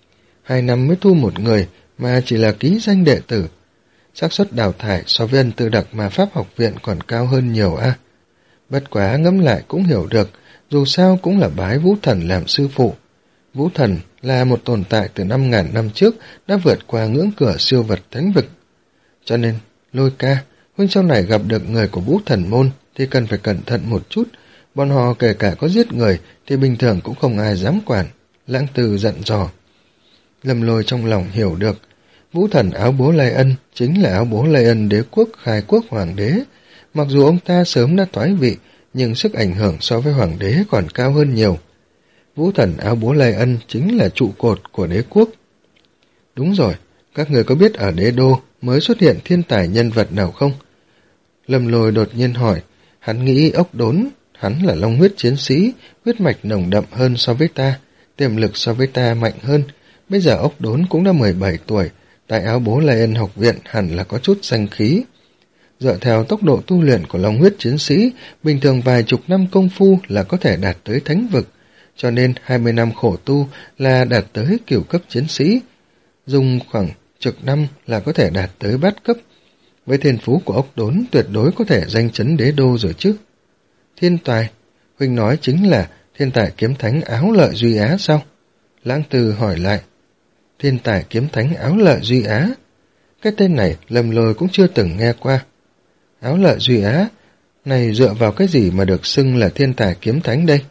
Hai năm mới thu một người mà chỉ là ký danh đệ tử. Xác suất đào thải so với Ân Tư Đặc mà Pháp học viện còn cao hơn nhiều a. À? Bất quá ngẫm lại cũng hiểu được, dù sao cũng là bái Vũ Thần làm sư phụ. Vũ Thần là một tồn tại từ năm ngàn năm trước đã vượt qua ngưỡng cửa siêu vật thánh vực. Cho nên, Lôi ca, huynh sau này gặp được người của Vũ Thần Môn thì cần phải cẩn thận một chút. Bọn họ kể cả có giết người thì bình thường cũng không ai dám quản. Lãng Từ dặn dò. Lâm Lôi trong lòng hiểu được, Vũ Thần áo bố Lai Ân chính là áo bố Lai Ân đế quốc khai quốc hoàng đế. Mặc dù ông ta sớm đã thoái vị, nhưng sức ảnh hưởng so với hoàng đế còn cao hơn nhiều. Vũ Thần áo bố Lai Ân chính là trụ cột của đế quốc. Đúng rồi, các người có biết ở đế đô mới xuất hiện thiên tài nhân vật nào không? Lâm Lôi đột nhiên hỏi, hắn nghĩ Ốc Đốn, hắn là long huyết chiến sĩ, huyết mạch nồng đậm hơn so với ta, tiềm lực so với ta mạnh hơn. Bây giờ Ốc Đốn cũng đã mười bảy tuổi, tại áo bố Lai Ân học viện hẳn là có chút danh khí. Dựa theo tốc độ tu luyện của long huyết chiến sĩ, bình thường vài chục năm công phu là có thể đạt tới thánh vực, cho nên hai mươi năm khổ tu là đạt tới cửu cấp chiến sĩ, dùng khoảng chục năm là có thể đạt tới bát cấp. Với thiên phú của Ốc Đốn tuyệt đối có thể danh chấn đế đô rồi chứ. Thiên tài, huynh nói chính là thiên tài kiếm thánh Áo Lợi Duy Á sao? Lãng Từ hỏi lại. Thiên tài kiếm thánh Áo Lợi Duy Á? Cái tên này Lâm Lôi cũng chưa từng nghe qua. Áo Lợi Duy Á này dựa vào cái gì mà được xưng là thiên tài kiếm thánh đây?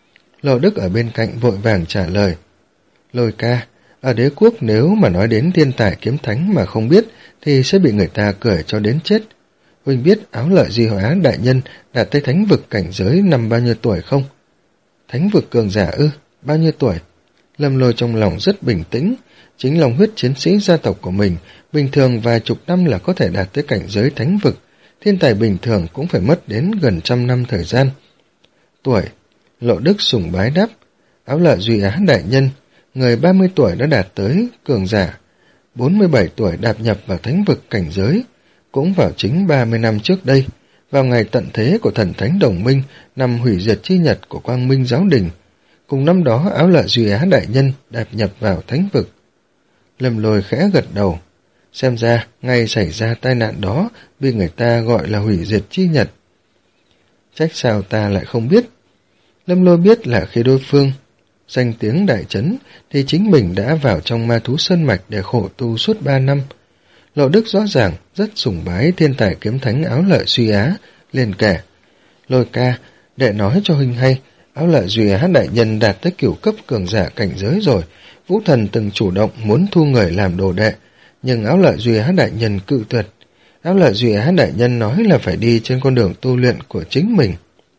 Lộ Đức ở bên cạnh vội vàng trả lời. Lôi ca, ở đế quốc nếu mà nói đến thiên tài kiếm thánh mà không biết thì sẽ bị người ta cười cho đến chết. Huynh biết Áo Lợi Duy Á đại nhân đạt tới thánh vực cảnh giới năm bao nhiêu tuổi không? Thánh vực cường giả ư? Bao nhiêu tuổi? Lâm Lôi trong lòng rất bình tĩnh, chính lòng huyết chiến sĩ gia tộc của mình, bình thường vài chục năm là có thể đạt tới cảnh giới thánh vực, thiên tài bình thường cũng phải mất đến gần trăm năm thời gian. Tuổi, Lộ Đức sùng bái đáp, Áo Lợi Duy Á đại nhân, người ba mươi tuổi đã đạt tới cường giả, bốn mươi bảy tuổi đạp nhập vào thánh vực cảnh giới, cũng vào chính ba mươi năm trước đây, vào ngày tận thế của thần thánh đồng minh, năm hủy diệt chi nhật của Quang Minh giáo đình. Cùng năm đó Áo Lợi Duy Á đại nhân đạp nhập vào thánh vực. Lâm Lôi khẽ gật đầu. Xem ra, ngày xảy ra tai nạn đó, vì người ta gọi là hủy diệt chi nhật. Trách sao ta lại không biết. Lâm Lôi biết là khi đối phương danh tiếng đại trấn, thì chính mình đã vào trong ma thú sơn mạch để khổ tu suốt ba năm. Lộ Đức rõ ràng rất sùng bái thiên tài kiếm thánh Áo Lợi Duy Á, liền kể: Lôi ca, đệ nói cho huynh hay, Áo Lợi Duy Á đại nhân đạt tới cửu cấp cường giả cảnh giới rồi. Vũ Thần từng chủ động muốn thu người làm đồ đệ, nhưng Áo Lợi Duy Á đại nhân cự tuyệt. Áo Lợi Duy Á đại nhân nói là phải đi trên con đường tu luyện của chính mình.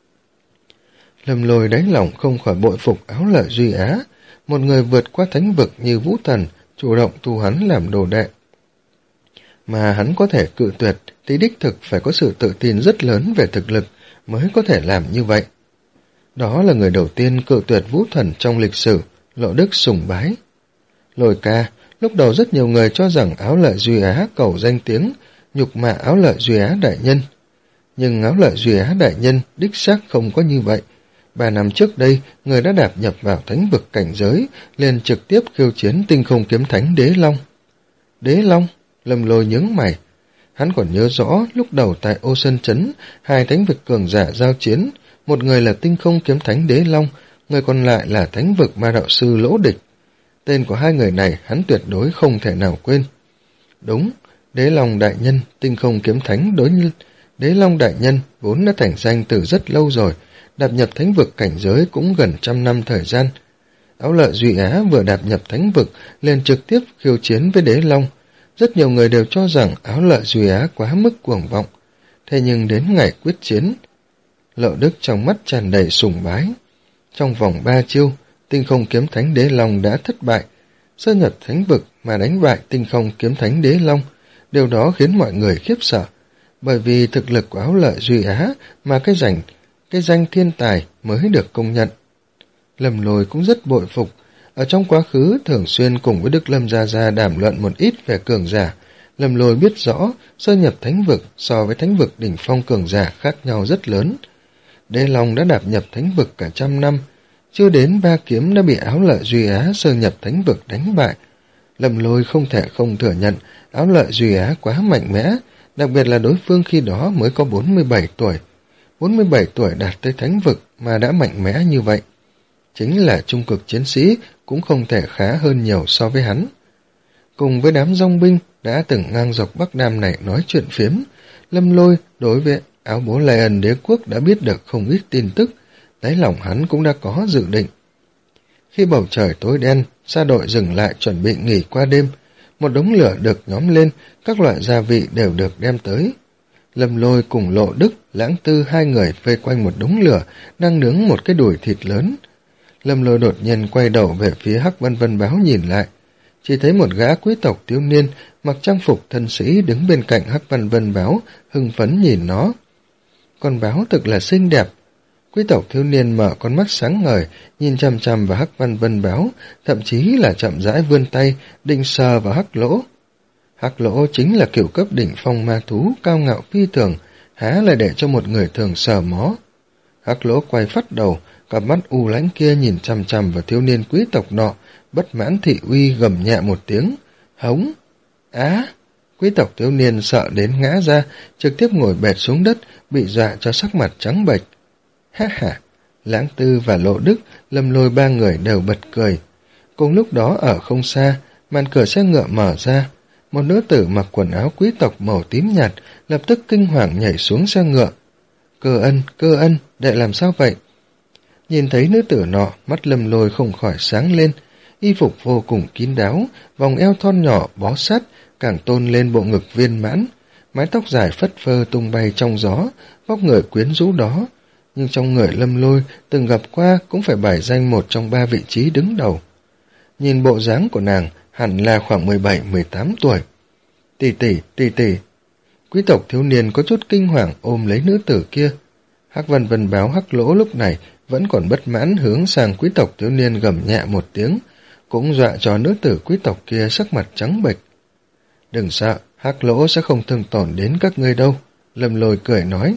Lâm Lôi đáy lòng không khỏi bội phục Áo Lợi Duy Á, một người vượt qua thánh vực như Vũ Thần, chủ động thu hắn làm đồ đệ. Mà hắn có thể cự tuyệt thì đích thực phải có sự tự tin rất lớn về thực lực mới có thể làm như vậy. Đó là người đầu tiên cự tuyệt Vũ Thần trong lịch sử, Lộ Đức sùng bái. Lôi ca, lúc đầu rất nhiều người cho rằng Áo Lợi Duy Á cầu danh tiếng, nhục mạ Áo Lợi Duy Á đại nhân. Nhưng Áo Lợi Duy Á đại nhân đích xác không có như vậy. Ba năm trước đây, người đã đạp nhập vào thánh vực cảnh giới, liền trực tiếp khiêu chiến tinh không kiếm thánh Đế Long. Đế Long? Lâm Lôi nhướng mày. Hắn còn nhớ rõ lúc đầu tại Ô Sơn Trấn, hai thánh vực cường giả giao chiến, một người là tinh không kiếm thánh Đế Long, người còn lại là thánh vực ma đạo sư Lỗ Địch. Tên của hai người này hắn tuyệt đối không thể nào quên. Đúng, Đế Long đại nhân, tinh không kiếm thánh đối như Đế Long đại nhân vốn đã thành danh từ rất lâu rồi, đạp nhập thánh vực cảnh giới cũng gần trăm năm thời gian. Áo Lợi Duy Á vừa đạp nhập thánh vực liền trực tiếp khiêu chiến với Đế Long. Rất nhiều người đều cho rằng Áo Lợi Duy Á quá mức cuồng vọng. Thế nhưng đến ngày quyết chiến, Lộ Đức trong mắt tràn đầy sùng bái. Trong vòng ba chiêu, tinh không kiếm thánh Đế Long đã thất bại. Sơ nhập thánh vực mà đánh bại tinh không kiếm thánh Đế Long, điều đó khiến mọi người khiếp sợ. Bởi vì thực lực của Áo Lợi Duy Á mà cái danh, cái danh thiên tài mới được công nhận. Lâm Lôi cũng rất bội phục. Ở trong quá khứ thường xuyên cùng với Đức Lâm Gia Gia đàm luận một ít về cường giả. Lâm Lôi biết rõ sơ nhập thánh vực so với thánh vực đỉnh phong cường giả khác nhau rất lớn. Đế Long đã đạp nhập thánh vực cả trăm năm, chưa đến ba kiếm đã bị Áo Lợi Duy Á sơ nhập thánh vực đánh bại. Lâm Lôi không thể không thừa nhận Áo Lợi Duy Á quá mạnh mẽ, đặc biệt là đối phương khi đó mới có bốn mươi bảy tuổi. bốn mươi bảy tuổi đạt tới thánh vực mà đã mạnh mẽ như vậy. Chính là trung cực chiến sĩ cũng không thể khá hơn nhiều so với hắn. Cùng với đám dòng binh đã từng ngang dọc Bắc Nam này nói chuyện phiếm, Lâm Lôi đối với Áo Bố Lai Ân đế quốc đã biết được không ít tin tức, đáy lòng hắn cũng đã có dự định. Khi bầu trời tối đen, sa đội dừng lại chuẩn bị nghỉ qua đêm, một đống lửa được nhóm lên, các loại gia vị đều được đem tới. Lâm Lôi cùng Lộ Đức, Lãng Tư hai người vây quanh một đống lửa, đang nướng một cái đùi thịt lớn. Lâm Lôi đột nhiên quay đầu về phía Hắc Vân Vân Báo nhìn lại, chỉ thấy một gã quý tộc thiếu niên mặc trang phục thân sĩ đứng bên cạnh Hắc Vân Vân Báo, hưng phấn nhìn nó. Con báo thực là xinh đẹp. Quý tộc thiếu niên mở con mắt sáng ngời, nhìn chằm chằm vào Hắc Vân Vân Báo, thậm chí là chậm rãi vươn tay, định sờ vào Hắc Lỗ. Hắc Lỗ chính là kiểu cấp đỉnh phong ma thú, cao ngạo phi thường, há lại để cho một người thường sờ mó. Hắc Lỗ quay phắt đầu, cặp mắt u lãnh kia nhìn chằm chằm vào thiếu niên quý tộc nọ, bất mãn thị uy gầm nhẹ một tiếng, hống. Á! Quý tộc thiếu niên sợ đến ngã ra, trực tiếp ngồi bệt xuống đất, bị dọa cho sắc mặt trắng bệch. Ha ha! Lãng Tư và Lộ Đức, Lâm Lôi ba người đều bật cười. Cùng lúc đó ở không xa, màn cửa xe ngựa mở ra, một nữ tử mặc quần áo quý tộc màu tím nhạt lập tức kinh hoàng nhảy xuống xe ngựa. Cơ Ân, Cơ Ân, đệ làm sao vậy? Nhìn thấy nữ tử nọ, mắt Lâm Lôi không khỏi sáng lên, y phục vô cùng kín đáo, vòng eo thon nhỏ bó sát, càng tôn lên bộ ngực viên mãn, mái tóc dài phất phơ tung bay trong gió, vóc người quyến rũ đó. Nhưng trong người Lâm Lôi từng gặp qua cũng phải bài danh một trong ba vị trí đứng đầu. Nhìn bộ dáng của nàng, hẳn là khoảng mười bảy mười tám tuổi. Tỷ tỷ, tỷ tỷ. Quý tộc thiếu niên có chút kinh hoàng ôm lấy nữ tử kia. Hắc Vân Vân Báo Hắc Lỗ lúc này vẫn còn bất mãn hướng sang quý tộc thiếu niên gầm nhẹ một tiếng, cũng dọa cho nữ tử quý tộc kia sắc mặt trắng bệch. Đừng sợ, Hắc Lỗ sẽ không thương tổn đến các ngươi đâu, Lâm Lôi cười nói.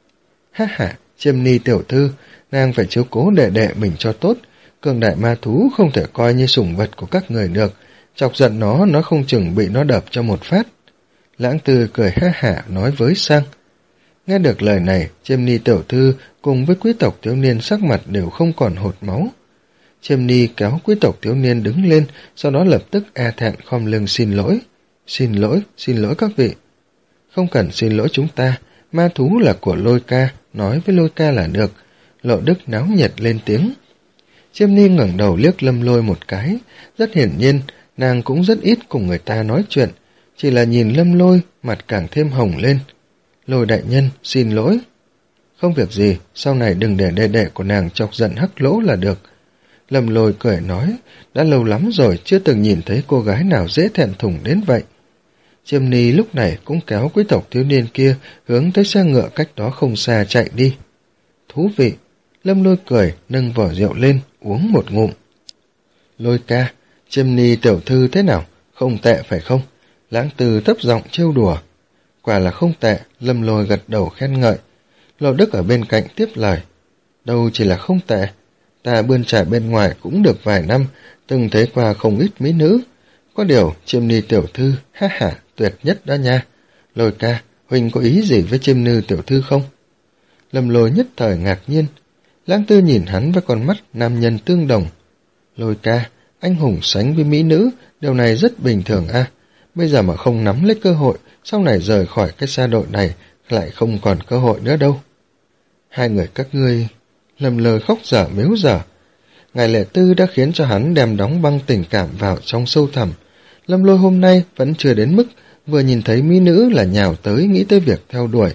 Ha ha, Chiêm Ni tiểu thư, nàng phải chiếu cố đệ đệ mình cho tốt, cường đại ma thú không thể coi như sủng vật của các người được, Chọc giận nó, nó không chừng bị nó đập cho một phát. Lãng Tư cười ha hả nói với Sang. Nghe được lời này, Chiêm Ni tiểu thư cùng với quý tộc thiếu niên sắc mặt đều không còn hột máu. Chiêm Ni kéo quý tộc thiếu niên đứng lên, sau đó lập tức e thẹn khom lưng xin lỗi. Xin lỗi, xin lỗi các vị. Không cần xin lỗi chúng ta, ma thú là của Lôi Ca, nói với Lôi Ca là được. Lộ Đức náo nhiệt lên tiếng. Chiêm Ni ngẩng đầu liếc Lâm Lôi một cái, rất hiển nhiên, nàng cũng rất ít cùng người ta nói chuyện, chỉ là nhìn Lâm Lôi, mặt càng thêm hồng lên. Lôi đại nhân, xin lỗi. Không việc gì, sau này đừng để đệ đệ của nàng chọc giận Hắc Lỗ là được. Lâm Lôi cười nói, đã lâu lắm rồi chưa từng nhìn thấy cô gái nào dễ thẹn thùng đến vậy. Chiêm Ni lúc này cũng kéo quý tộc thiếu niên kia hướng tới xe ngựa cách đó không xa chạy đi. Thú vị, Lâm Lôi cười, nâng vỏ rượu lên, uống một ngụm. Lôi ca, Chiêm Ni tiểu thư thế nào? Không tệ phải không? Lãng Tư thấp giọng trêu đùa. Quả là không tệ, Lâm Lôi gật đầu khen ngợi. Lộ Đức ở bên cạnh tiếp lời. Đâu chỉ là không tệ, ta bươn trải bên ngoài cũng được vài năm, từng thấy qua không ít mỹ nữ. Có điều, Chiêm Ni tiểu thư, ha ha, tuyệt nhất đó nha. Lôi ca, huynh có ý gì với Chiêm Ni tiểu thư không? Lâm Lôi nhất thời ngạc nhiên. Lãng Tư nhìn hắn với con mắt nam nhân tương đồng. Lôi ca, anh hùng sánh với mỹ nữ, điều này rất bình thường a. À? Bây giờ mà không nắm lấy cơ hội, sau này rời khỏi cái xa đội này, lại không còn cơ hội nữa đâu. Hai người các ngươi... Lâm Lôi khóc dở mếu dở. Ngài Lệ Tư đã khiến cho hắn đem đóng băng tình cảm vào trong sâu thẳm. Lâm Lôi hôm nay vẫn chưa đến mức vừa nhìn thấy mỹ nữ là nhào tới nghĩ tới việc theo đuổi.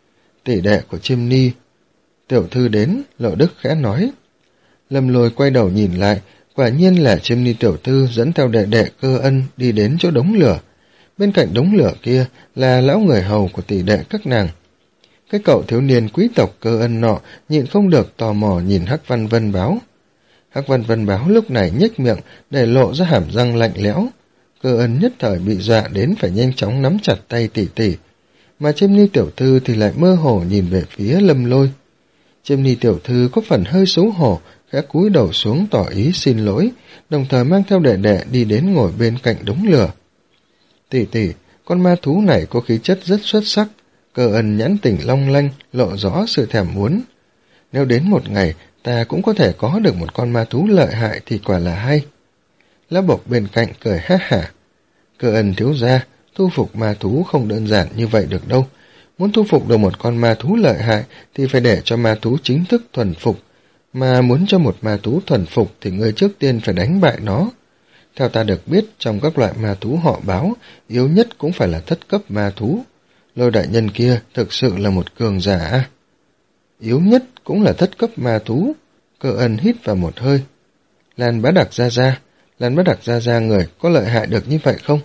Tỷ đệ của Chiêm Ni tiểu thư đến, Lộ Đức khẽ nói. Lâm Lôi quay đầu nhìn lại, quả nhiên là Chiêm Ni tiểu thư dẫn theo đệ đệ Cơ Ân đi đến chỗ đống lửa. Bên cạnh đống lửa kia là lão người hầu của tỷ đệ các nàng. Cái cậu thiếu niên quý tộc Cơ Ân nọ nhịn không được tò mò nhìn Hắc Văn Vân Báo. Hắc Văn Vân Báo lúc này nhếch miệng để lộ ra hàm răng lạnh lẽo. Cơ Ân nhất thời bị dọa đến phải nhanh chóng nắm chặt tay tỷ tỷ, mà Chiêm Ni tiểu thư thì lại mơ hồ nhìn về phía Lâm Lôi. Chiêm Ni tiểu thư có phần hơi xấu hổ, khẽ cúi đầu xuống tỏ ý xin lỗi, đồng thời mang theo đệ đệ đi đến ngồi bên cạnh đống lửa. Tỷ tỷ, con ma thú này có khí chất rất xuất sắc. Cơ Ân nhãn tỉnh long lanh, lộ rõ sự thèm muốn. Nếu đến một ngày ta cũng có thể có được một con ma thú lợi hại thì quả là hay. Lão Bộc bên cạnh cười ha hả. Cơ Ân thiếu gia, thu phục ma thú không đơn giản như vậy được đâu. Muốn thu phục được một con ma thú lợi hại thì phải để cho ma thú chính thức thuần phục. Mà muốn cho một ma thú thuần phục thì người trước tiên phải đánh bại nó. Theo ta được biết, trong các loại ma thú họ Báo, yếu nhất cũng phải là thất cấp ma thú. Lôi đại nhân kia thực sự là một cường giả. Yếu nhất cũng là thất cấp ma thú. Cơ Ân hít vào một hơi. Lan Bá Đặc Gia Gia, Lan Bá Đặc Gia Gia người có lợi hại được như vậy không?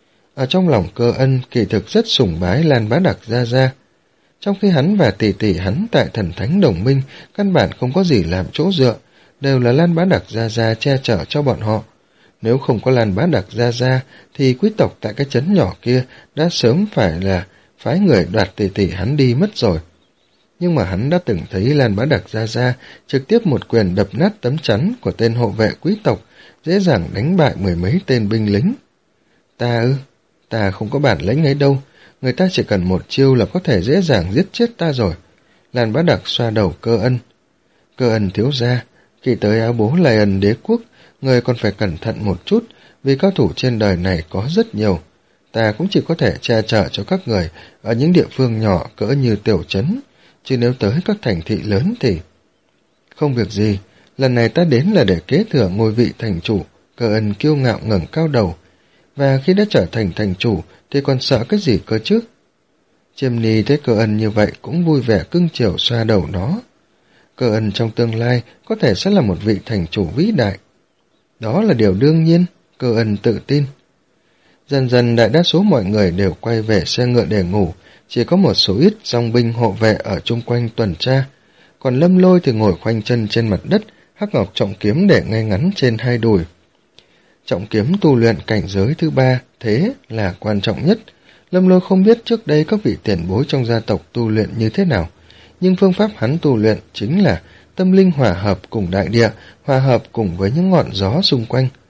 Ở trong lòng Cơ Ân kỳ thực rất sùng bái Lan Bá Đặc Gia Gia. Trong khi hắn và tỷ tỷ hắn tại Thần Thánh Đồng Minh căn bản không có gì làm chỗ dựa, đều là Lan Bá Đặc Gia Gia che chở cho bọn họ. Nếu không có Lan Bá Đặc Gia Gia thì quý tộc tại cái trấn nhỏ kia đã sớm phải là phái người đoạt tỷ tỷ hắn đi mất rồi. Nhưng mà hắn đã từng thấy Lan Bá Đặc Gia Gia trực tiếp một quyền đập nát tấm chắn của tên hộ vệ quý tộc, dễ dàng đánh bại mười mấy tên binh lính. Ta ư, ta không có bản lĩnh ấy đâu, người ta chỉ cần một chiêu là có thể dễ dàng giết chết ta rồi. Lan Bá Đặc xoa đầu Cơ Ân. Cơ Ân thiếu gia, khi tới Áo Bố Lai Ân đế quốc, người còn phải cẩn thận một chút, vì cao thủ trên đời này có rất nhiều. Ta cũng chỉ có thể che chở cho các người ở những địa phương nhỏ cỡ như tiểu trấn, chứ nếu tới các thành thị lớn thì... Không việc gì, lần này ta đến là để kế thừa ngôi vị thành chủ. Cơ Ân kiêu ngạo ngẩng cao đầu, và khi đã trở thành thành chủ thì còn sợ cái gì cơ chứ? Chiêm Ni thấy Cơ Ân như vậy cũng vui vẻ cưng chiều xoa đầu nó. Cơ Ân trong tương lai có thể sẽ là một vị thành chủ vĩ đại. Đó là điều đương nhiên, Cơ Ân tự tin. Dần dần đại đa số mọi người đều quay về xe ngựa để ngủ, chỉ có một số ít dòng binh hộ vệ ở chung quanh tuần tra. Còn Lâm Lôi thì ngồi khoanh chân trên mặt đất, hắc ngọc trọng kiếm để ngay ngắn trên hai đùi. Trọng kiếm tu luyện cảnh giới thứ ba, thế là quan trọng nhất. Lâm Lôi không biết trước đây các vị tiền bối trong gia tộc tu luyện như thế nào, nhưng phương pháp hắn tu luyện chính là tâm linh hòa hợp cùng đại địa, hòa hợp cùng với những ngọn gió xung quanh.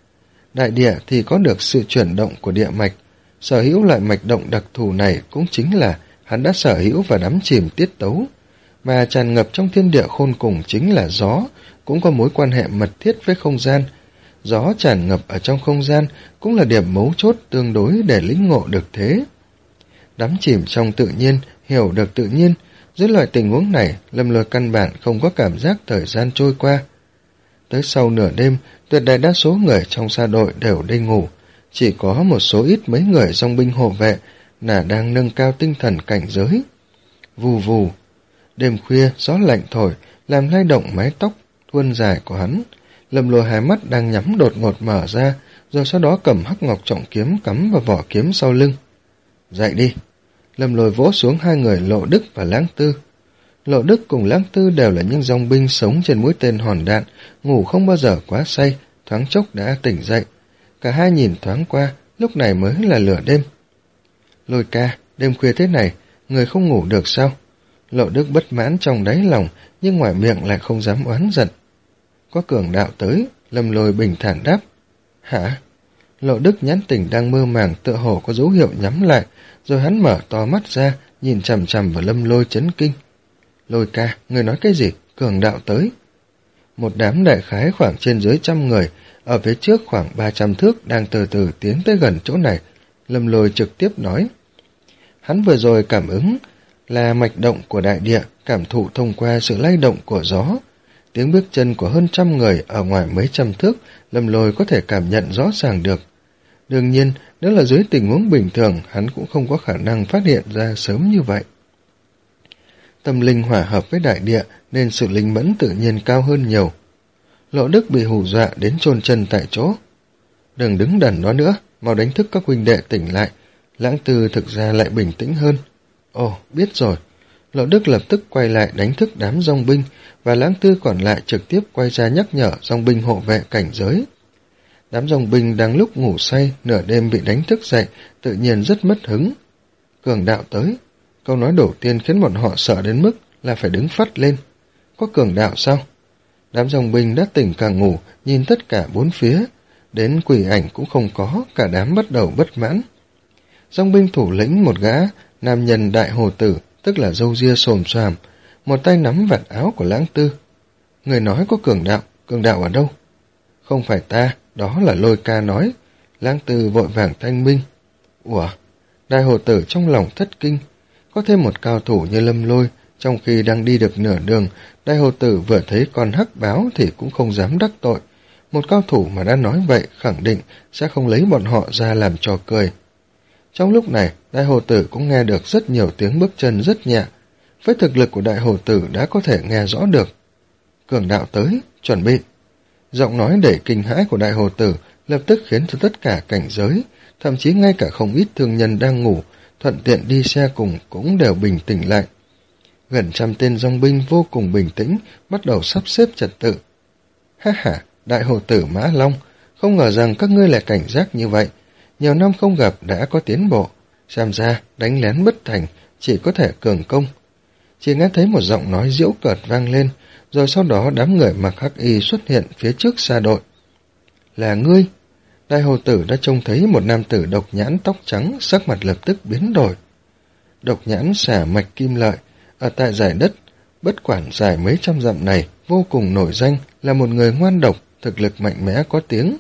đại địa thì có được sự chuyển động của địa mạch. Sở hữu loại mạch động đặc thù này cũng chính là hắn đã sở hữu và đắm chìm tiết tấu. Mà tràn ngập trong thiên địa khôn cùng chính là gió, cũng có mối quan hệ mật thiết với không gian. Gió tràn ngập ở trong không gian cũng là điểm mấu chốt tương đối để lĩnh ngộ được thế. Đắm chìm trong tự nhiên, hiểu được tự nhiên, dưới loại tình huống này, Lâm Lôi căn bản không có cảm giác thời gian trôi qua. Tới sau nửa đêm, tuyệt đại đa số người trong sa đội đều đi ngủ, chỉ có một số ít mấy người dòng binh hộ vệ là đang nâng cao tinh thần cảnh giới. Vù vù, đêm khuya gió lạnh thổi, làm lay động mái tóc thuôn dài của hắn. Lâm Lôi hai mắt đang nhắm đột ngột mở ra, rồi sau đó cầm hắc ngọc trọng kiếm cắm vào vỏ kiếm sau lưng. Dậy đi! Lâm Lôi vỗ xuống hai người Lộ Đức và Lãng Tư. Lộ Đức cùng Lãng Tư đều là những dòng binh sống trên mũi tên hòn đạn, ngủ không bao giờ quá say, thoáng chốc đã tỉnh dậy. Cả hai nhìn thoáng qua, lúc này mới là lửa đêm. Lôi ca, đêm khuya thế này, người không ngủ được sao? Lộ Đức bất mãn trong đáy lòng, nhưng ngoài miệng lại không dám oán giận. Có cường đạo tới, Lâm Lôi bình thản đáp. Hả? Lộ Đức nhãn tỉnh đang mơ màng tựa hồ có dấu hiệu nhắm lại, rồi hắn mở to mắt ra, nhìn chằm chằm vào Lâm Lôi chấn kinh. Lôi ca, người nói cái gì? Cường đạo tới. Một đám đại khái khoảng trên dưới trăm người, ở phía trước khoảng ba trăm thước đang từ từ tiến tới gần chỗ này. Lâm Lôi trực tiếp nói. Hắn vừa rồi cảm ứng là mạch động của đại địa, cảm thụ thông qua sự lay động của gió. Tiếng bước chân của hơn trăm người ở ngoài mấy trăm thước, Lâm Lôi có thể cảm nhận rõ ràng được. Đương nhiên, nếu là dưới tình huống bình thường, hắn cũng không có khả năng phát hiện ra sớm như vậy. Tâm linh hòa hợp với đại địa nên sự linh mẫn tự nhiên cao hơn nhiều. Lộ Đức bị hù dọa đến chôn chân tại chỗ. Đừng đứng đần đó nữa, mau đánh thức các huynh đệ tỉnh lại. Lãng Tư thực ra lại bình tĩnh hơn. Ồ, biết rồi. Lộ Đức lập tức quay lại đánh thức đám dòng binh, và Lãng Tư còn lại trực tiếp quay ra nhắc nhở dòng binh hộ vệ cảnh giới. Đám dòng binh đang lúc ngủ say, nửa đêm bị đánh thức dậy, tự nhiên rất mất hứng. Cường đạo tới. Câu nói đầu tiên khiến bọn họ sợ đến mức là phải đứng phắt lên. Có cường đạo sao? Đám dòng binh đã tỉnh cả ngủ, nhìn tất cả bốn phía. Đến quỷ ảnh cũng không có, cả đám bắt đầu bất mãn. Dòng binh thủ lĩnh một gã, nam nhân đại hồ tử, tức là râu ria xồm xoàm, một tay nắm vạt áo của Lãng Tư. Người nói có cường đạo, cường đạo ở đâu? Không phải ta, đó là Lôi ca nói. Lãng Tư vội vàng thanh minh. Ủa? Đại hồ tử trong lòng thất kinh. Có thêm một cao thủ như Lâm Lôi, trong khi đang đi được nửa đường, đại hồ tử vừa thấy con hắc báo thì cũng không dám đắc tội. Một cao thủ mà đã nói vậy khẳng định sẽ không lấy bọn họ ra làm trò cười. Trong lúc này, đại hồ tử cũng nghe được rất nhiều tiếng bước chân rất nhẹ. Với thực lực của đại hồ tử đã có thể nghe rõ được. Cường đạo tới, chuẩn bị. Giọng nói đầy kinh hãi của đại hồ tử lập tức khiến cho tất cả cảnh giới, thậm chí ngay cả không ít thương nhân đang ngủ, thuận tiện đi xe cùng cũng đều bình tĩnh lại. Gần trăm tên dòng binh vô cùng bình tĩnh, bắt đầu sắp xếp trật tự. Ha ha, đại hồ tử Mã Long, không ngờ rằng các ngươi lại cảnh giác như vậy. Nhiều năm không gặp đã có tiến bộ, xem ra đánh lén bất thành, chỉ có thể cường công. Chỉ nghe thấy một giọng nói giễu cợt vang lên, rồi sau đó đám người mặc hắc y xuất hiện phía trước xa đội. Là ngươi? Đại hồ tử đã trông thấy một nam tử độc nhãn tóc trắng, sắc mặt lập tức biến đổi. Độc nhãn xả mạch kim lợi, ở tại giải đất, bất quản dài mấy trăm dặm này, vô cùng nổi danh, là một người ngoan độc, thực lực mạnh mẽ có tiếng.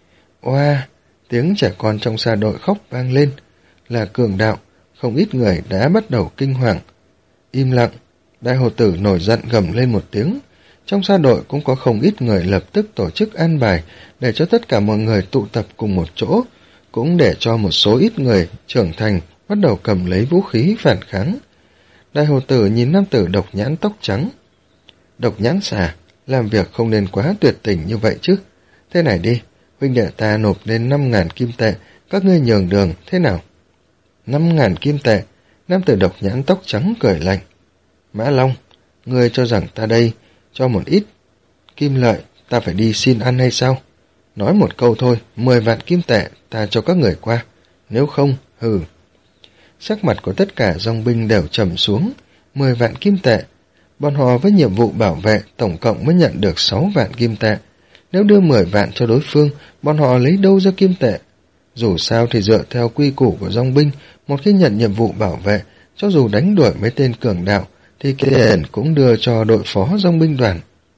Oa! Tiếng trẻ con trong xa đội khóc vang lên. Là cường đạo, không ít người đã bắt đầu kinh hoàng. Im lặng, đại hồ tử nổi giận gầm lên một tiếng. Trong xa đội cũng có không ít người lập tức tổ chức an bài để cho tất cả mọi người tụ tập cùng một chỗ, cũng để cho một số ít người trưởng thành bắt đầu cầm lấy vũ khí phản kháng. Đại hồ tử nhìn nam tử độc nhãn tóc trắng. Độc nhãn xà, làm việc không nên quá tuyệt tình như vậy chứ. Thế này đi, huynh đệ ta nộp lên năm ngàn kim tệ, các ngươi nhường đường, thế nào? Năm ngàn kim tệ, nam tử độc nhãn tóc trắng cười lạnh. Mã Long, ngươi cho rằng ta đây cho một ít kim lợi, ta phải đi xin ăn hay sao? Nói một câu thôi, mười vạn kim tệ ta cho các người qua, nếu không, hừ. Sắc mặt của tất cả dòng binh đều trầm xuống. Mười vạn kim tệ, bọn họ với nhiệm vụ bảo vệ tổng cộng mới nhận được sáu vạn kim tệ. Nếu đưa mười vạn cho đối phương, bọn họ lấy đâu ra kim tệ? Dù sao thì dựa theo quy củ của dòng binh, một khi nhận nhiệm vụ bảo vệ, cho dù đánh đuổi mấy tên cường đạo, thì tiền cũng đưa cho đội phó dòng binh đoàn.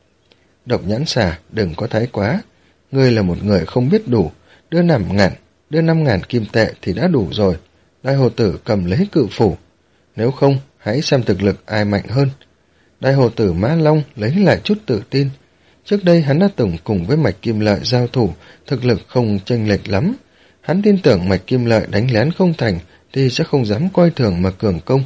Độc Nhãn Xà, đừng có thái quá. Ngươi là một người không biết đủ, đưa năm ngàn, đưa năm ngàn kim tệ thì đã đủ rồi. Đại hồ tử cầm lấy cự phủ. Nếu không, hãy xem thực lực ai mạnh hơn. Đại hồ tử Mã Long lấy lại chút tự tin. Trước đây hắn đã từng cùng với Mạch Kim Lợi giao thủ, thực lực không chênh lệch lắm. Hắn tin tưởng Mạch Kim Lợi đánh lén không thành thì sẽ không dám coi thường mà cường công.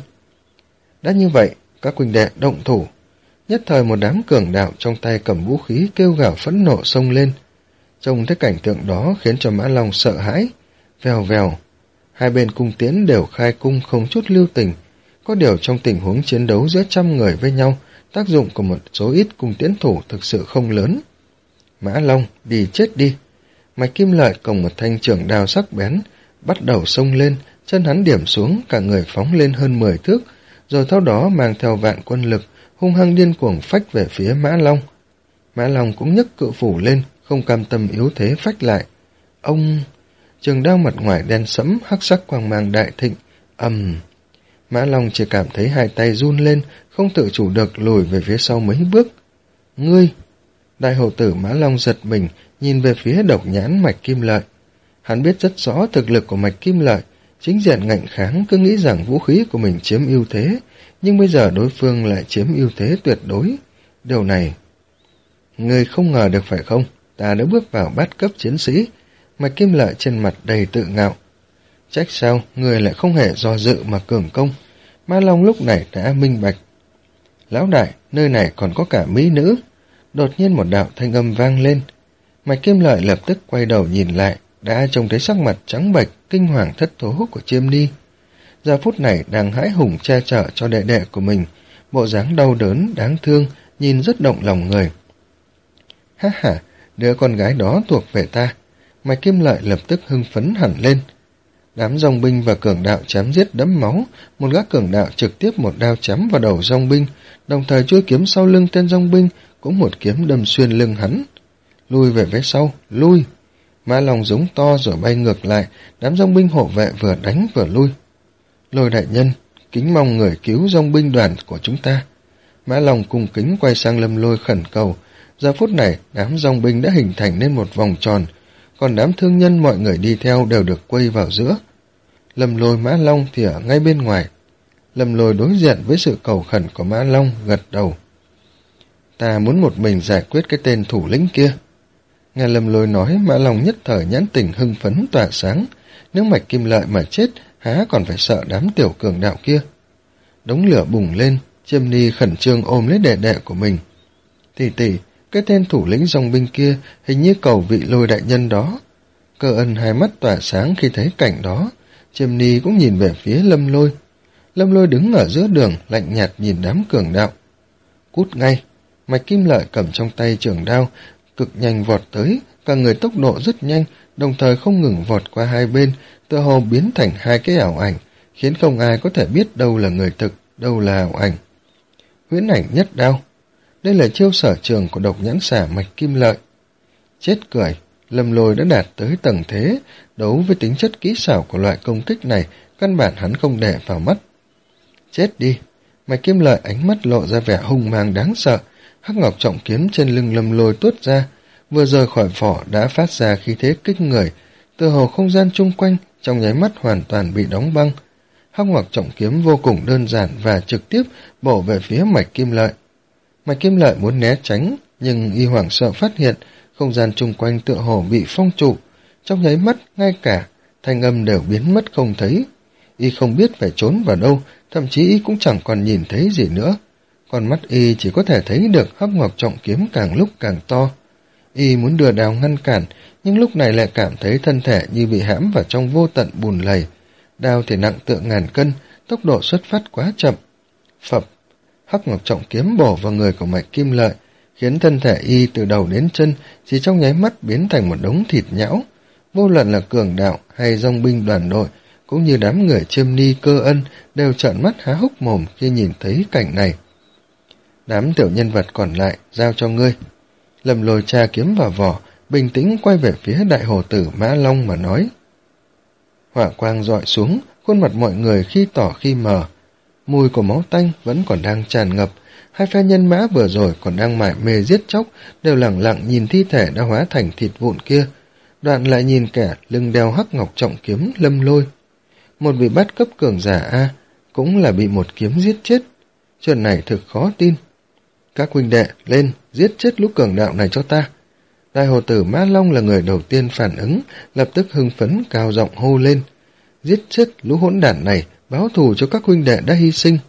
Đã như vậy, các huynh đệ động thủ. Nhất thời một đám cường đạo trong tay cầm vũ khí kêu gào phẫn nộ xông lên. Trông thấy cảnh tượng đó khiến cho Mã Long sợ hãi. Vèo vèo, hai bên cung tiễn đều khai cung không chút lưu tình. Có điều trong tình huống chiến đấu giữa trăm người với nhau, tác dụng của một số ít cung tiễn thủ thực sự không lớn. Mã Long, đi chết đi. Mạch Kim Lợi cầm một thanh trường đao sắc bén, bắt đầu xông lên, chân hắn điểm xuống, cả người phóng lên hơn mười thước, rồi sau đó mang theo vạn quân lực, hung hăng điên cuồng phách về phía Mã Long. Mã Long cũng nhấc cự phủ lên, không cam tâm yếu thế phách lại. Ông... Trường đao mặt ngoài đen sẫm, hắc sắc quang mang đại thịnh, ầm. Mã Long chỉ cảm thấy hai tay run lên, không tự chủ được lùi về phía sau mấy bước. Ngươi! Đại hồ tử Mã Long giật mình, nhìn về phía Độc Nhãn Mạch Kim Lợi. Hắn biết rất rõ thực lực của Mạch Kim Lợi, chính diện ngạnh kháng cứ nghĩ rằng vũ khí của mình chiếm ưu thế, nhưng bây giờ đối phương lại chiếm ưu thế tuyệt đối. Điều này... Ngươi không ngờ được phải không? Ta đã bước vào bát cấp chiến sĩ. Mạch Kim Lợi trên mặt đầy tự ngạo. Trách sao, người lại không hề do dự mà cường công. Mã Long lúc này đã minh bạch. Lão đại, nơi này còn có cả mỹ nữ. Đột nhiên một đạo thanh âm vang lên. Mạch Kim Lợi lập tức quay đầu nhìn lại, đã trông thấy sắc mặt trắng bệch, kinh hoàng thất thố của Chiêm Ni. Giờ phút này đang hãi hùng che chở cho đệ đệ của mình, bộ dáng đau đớn, đáng thương, nhìn rất động lòng người. Ha ha, đứa con gái đó thuộc về ta. Mạch Kim Lợi lập tức hưng phấn hẳn lên. Đám dòng binh và cường đạo chém giết đẫm máu, một gã cường đạo trực tiếp một đao chém vào đầu dòng binh, đồng thời chuôi kiếm sau lưng tên dòng binh, cũng một kiếm đâm xuyên lưng hắn. Lui về phía sau, lui. Mã Long giống to rồi bay ngược lại, đám dòng binh hộ vệ vừa đánh vừa lui. Lôi đại nhân, kính mong người cứu dòng binh đoàn của chúng ta. Mã Long cung kính quay sang Lâm Lôi khẩn cầu. Giờ phút này, đám dòng binh đã hình thành nên một vòng tròn, còn đám thương nhân mọi người đi theo đều được quây vào giữa. Lâm Lôi Mã Long thì ở ngay bên ngoài. Lâm Lôi đối diện với sự cầu khẩn của Mã Long, gật đầu. Ta muốn một mình giải quyết cái tên thủ lĩnh kia. Nghe Lâm Lôi nói, Mã Long nhất thời nhãn tình hưng phấn tỏa sáng. Nếu Mạch Kim Lợi mà chết, há còn phải sợ đám tiểu cường đạo kia. Đống lửa bùng lên, Chiêm Ni khẩn trương ôm lấy đệ đệ của mình. Tỷ tỷ, cái tên thủ lĩnh dòng binh kia hình như cầu vị Lôi đại nhân đó. Cơ Ân hai mắt tỏa sáng khi thấy cảnh đó. Chiêm Ni cũng nhìn về phía Lâm Lôi. Lâm Lôi đứng ở giữa đường, lạnh nhạt nhìn đám cường đạo. Cút ngay. Mạch Kim Lợi cầm trong tay trường đao, cực nhanh vọt tới, cả người tốc độ rất nhanh, đồng thời không ngừng vọt qua hai bên, tựa hồ biến thành hai cái ảo ảnh, khiến không ai có thể biết đâu là người thực, đâu là ảo ảnh. Huyễn ảnh nhất đao. Đây là chiêu sở trường của Độc Nhãn Xà Mạch Kim Lợi. Chết cười, Lâm Lôi đã đạt tới tầng thế, đấu với tính chất kỹ xảo của loại công kích này, căn bản hắn không để vào mắt. Chết đi. Mạch Kim Lợi ánh mắt lộ ra vẻ hung mang đáng sợ, hắc ngọc trọng kiếm trên lưng Lâm Lôi tuốt ra, vừa rời khỏi vỏ đã phát ra khí thế kinh người, tựa hồ không gian chung quanh trong nháy mắt hoàn toàn bị đóng băng. Hắc ngọc trọng kiếm vô cùng đơn giản và trực tiếp bổ về phía Mạch Kim Lợi. Mạch Kim Lợi muốn né tránh, nhưng y hoảng sợ phát hiện không gian chung quanh tựa hồ bị phong trụ, trong nháy mắt ngay cả thanh âm đều biến mất không thấy. Y không biết phải trốn vào đâu, thậm chí y cũng chẳng còn nhìn thấy gì nữa. Con mắt y chỉ có thể thấy được hắc ngọc trọng kiếm càng lúc càng to. Y muốn đưa đao ngăn cản, nhưng lúc này lại cảm thấy thân thể như bị hãm vào trong vô tận bùn lầy. Đao thì nặng tựa ngàn cân, tốc độ xuất phát quá chậm. Phập, hắc ngọc trọng kiếm bổ vào người của Mạch Kim Lợi, khiến thân thể y từ đầu đến chân chỉ trong nháy mắt biến thành một đống thịt nhão. Vô luận là cường đạo hay dòng binh đoàn đội, cũng như đám người Chiêm Ni, Cơ Ân đều trợn mắt há hốc mồm khi nhìn thấy cảnh này. Đám tiểu nhân vật còn lại giao cho ngươi. Lâm Lôi tra kiếm vào vỏ, bình tĩnh quay về phía đại hồ tử Mã Long mà nói. Hỏa quang rọi xuống, khuôn mặt mọi người khi tỏ khi mờ. Mùi của máu tanh vẫn còn đang tràn ngập, hai phe nhân mã vừa rồi còn đang mải mê giết chóc, đều lẳng lặng nhìn thi thể đã hóa thành thịt vụn kia, đoạn lại nhìn kẻ lưng đeo hắc ngọc trọng kiếm Lâm Lôi. Một vị bắt cấp cường giả A, cũng là bị một kiếm giết chết. Chuyện này thực khó tin. Các huynh đệ, lên, giết chết lũ cường đạo này cho ta. Đại hồ tử Mã Long là người đầu tiên phản ứng, lập tức hưng phấn cao giọng hô lên. Giết chết lũ hỗn đản này, báo thù cho các huynh đệ đã hy sinh.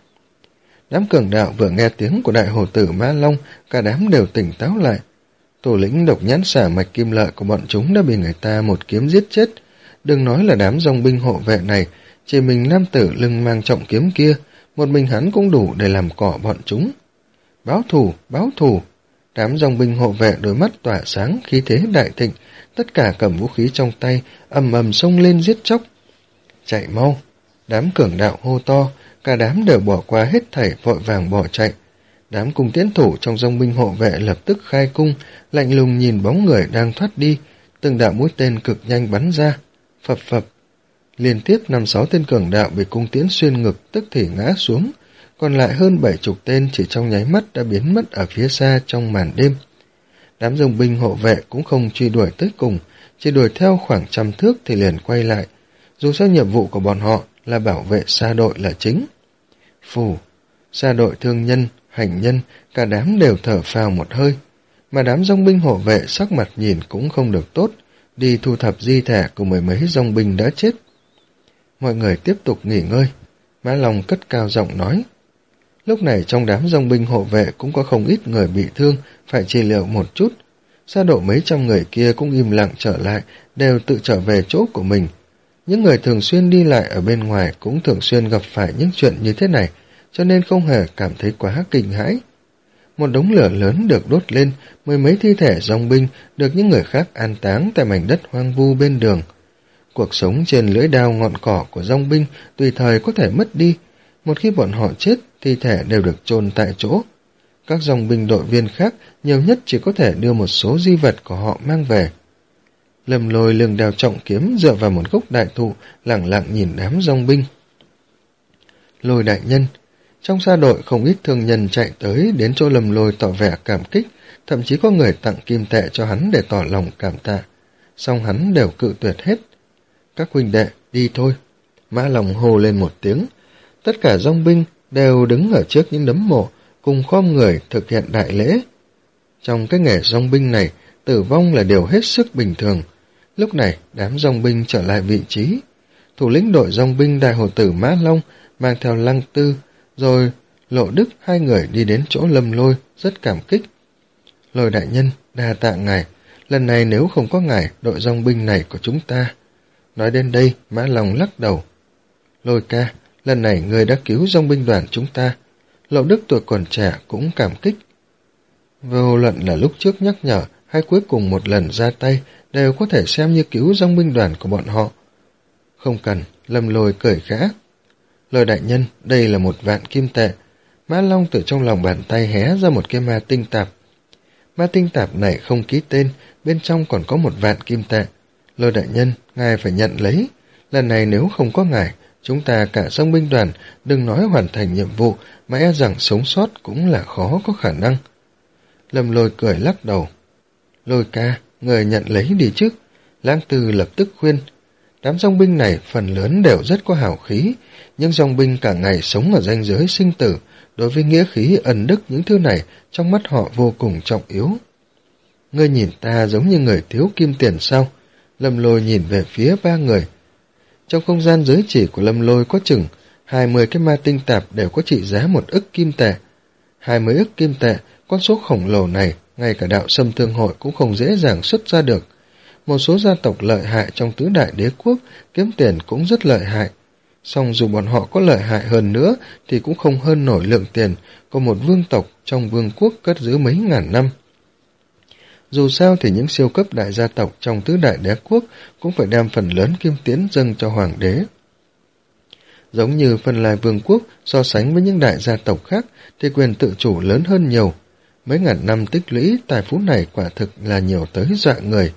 Đám cường đạo vừa nghe tiếng của đại hồ tử Mã Long, cả đám đều tỉnh táo lại. Thủ lĩnh độc nhãn xả mạch kim lợi của bọn chúng đã bị người ta một kiếm giết chết. Đừng nói là đám dòng binh hộ vệ này, chỉ mình nam tử lưng mang trọng kiếm kia, một mình hắn cũng đủ để làm cỏ bọn chúng. Báo thù, báo thù. Đám dòng binh hộ vệ đôi mắt tỏa sáng, khí thế đại thịnh, tất cả cầm vũ khí trong tay, ầm ầm xông lên giết chóc. Chạy mau. Đám cường đạo hô to, cả đám đều bỏ qua hết thảy vội vàng bỏ chạy. Đám cung tiễn thủ trong dòng binh hộ vệ lập tức khai cung, lạnh lùng nhìn bóng người đang thoát đi, từng đạo mũi tên cực nhanh bắn ra. Phập phập. Liên tiếp năm sáu tên cường đạo bị cung tiễn xuyên ngực tức thì ngã xuống, còn lại hơn bảy chục tên chỉ trong nháy mắt đã biến mất ở phía xa trong màn đêm. Đám dòng binh hộ vệ cũng không truy đuổi tới cùng, chỉ đuổi theo khoảng trăm thước thì liền quay lại. Dù sao nhiệm vụ của bọn họ là bảo vệ xa đội là chính. Phù, xa đội thương nhân, hành nhân, cả đám đều thở phào một hơi. Mà đám dòng binh hộ vệ sắc mặt nhìn cũng không được tốt, đi thu thập di thể của mười mấy dòng binh đã chết. Mọi người tiếp tục nghỉ ngơi. Mã Long cất cao giọng nói. Lúc này trong đám dòng binh hộ vệ cũng có không ít người bị thương, phải trị liệu một chút. Xa độ mấy trăm người kia cũng im lặng trở lại, đều tự trở về chỗ của mình. Những người thường xuyên đi lại ở bên ngoài cũng thường xuyên gặp phải những chuyện như thế này, cho nên không hề cảm thấy quá kinh hãi. Một đống lửa lớn được đốt lên, mười mấy thi thể dòng binh được những người khác an táng tại mảnh đất hoang vu bên đường. Cuộc sống trên lưỡi đao ngọn cỏ của dòng binh tùy thời có thể mất đi. Một khi bọn họ chết, thi thể đều được chôn tại chỗ. Các dòng binh đội viên khác nhiều nhất chỉ có thể đưa một số di vật của họ mang về. Lâm Lôi lưng đeo trọng kiếm dựa vào một gốc đại thụ, lẳng lặng nhìn đám dòng binh. Lôi đại nhân, trong xa đội không ít thương nhân chạy tới đến chỗ Lâm Lôi tỏ vẻ cảm kích, thậm chí có người tặng kim tệ cho hắn để tỏ lòng cảm tạ. Song hắn đều cự tuyệt hết. Các huynh đệ, đi thôi. Mã Long hô lên một tiếng. Tất cả dòng binh đều đứng ở trước những nấm mộ, cùng khom người thực hiện đại lễ. Trong cái nghề dòng binh này, tử vong là điều hết sức bình thường. Lúc này, đám dòng binh trở lại vị trí. Thủ lĩnh đội dòng binh đại hồ tử Mã Long mang theo Lăng Tư, rồi Lộ Đức hai người đi đến chỗ Lâm Lôi, rất cảm kích. Lôi đại nhân, đa tạ ngài, lần này nếu không có ngài, đội dòng binh này của chúng ta. Nói đến đây, Mã Long lắc đầu. Lôi ca, lần này người đã cứu dòng binh đoàn chúng ta. Lộ Đức tuổi còn trẻ cũng cảm kích. Vô luận là lúc trước nhắc nhở hay cuối cùng một lần ra tay đều có thể xem như cứu dòng binh đoàn của bọn họ. Không cần, Lâm Lôi cười khẽ. Lôi đại nhân, đây là một vạn kim tệ. Mã Long từ trong lòng bàn tay hé ra một cái ma tinh tạp. Ma tinh tạp này không ký tên, bên trong còn có một vạn kim tệ. Lôi đại nhân, ngài phải nhận lấy. Lần này nếu không có ngài, chúng ta cả dòng binh đoàn đừng nói hoàn thành nhiệm vụ mà e rằng sống sót cũng là khó có khả năng. Lâm Lôi cười lắc đầu. Lôi ca, người nhận lấy đi chứ. Lãng Tư lập tức khuyên. Đám dòng binh này phần lớn đều rất có hào khí, nhưng dòng binh cả ngày sống ở ranh giới sinh tử, đối với nghĩa khí ẩn đức những thứ này trong mắt họ vô cùng trọng yếu. Ngươi nhìn ta giống như người thiếu kim tiền sao? Lâm Lôi nhìn về phía ba người. Trong không gian giới chỉ của Lâm Lôi có chừng hai mươi cái ma tinh tạp đều có trị giá một ức kim tệ. Hai mươi ức kim tệ, con số khổng lồ này, ngay cả đạo Sâm Thương Hội cũng không dễ dàng xuất ra được. Một số gia tộc lợi hại trong tứ đại đế quốc kiếm tiền cũng rất lợi hại. Song dù bọn họ có lợi hại hơn nữa thì cũng không hơn nổi lượng tiền của một vương tộc trong vương quốc cất giữ mấy ngàn năm. Dù sao thì những siêu cấp đại gia tộc trong tứ đại đế quốc cũng phải đem phần lớn kim tiến dâng cho hoàng đế. Giống như Phân Lai Vương quốc so sánh với những đại gia tộc khác thì quyền tự chủ lớn hơn nhiều. mấy ngàn năm tích lũy tài phú này quả thực là nhiều tới dọa người.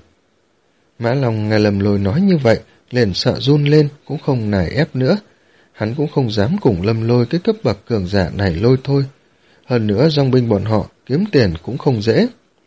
Mã Long nghe Lâm Lôi nói như vậy, liền sợ run lên, cũng không nài ép nữa. Hắn cũng không dám cùng Lâm Lôi cái cấp bậc cường giả này lôi thôi. Hơn nữa dòng binh bọn họ kiếm tiền cũng không dễ.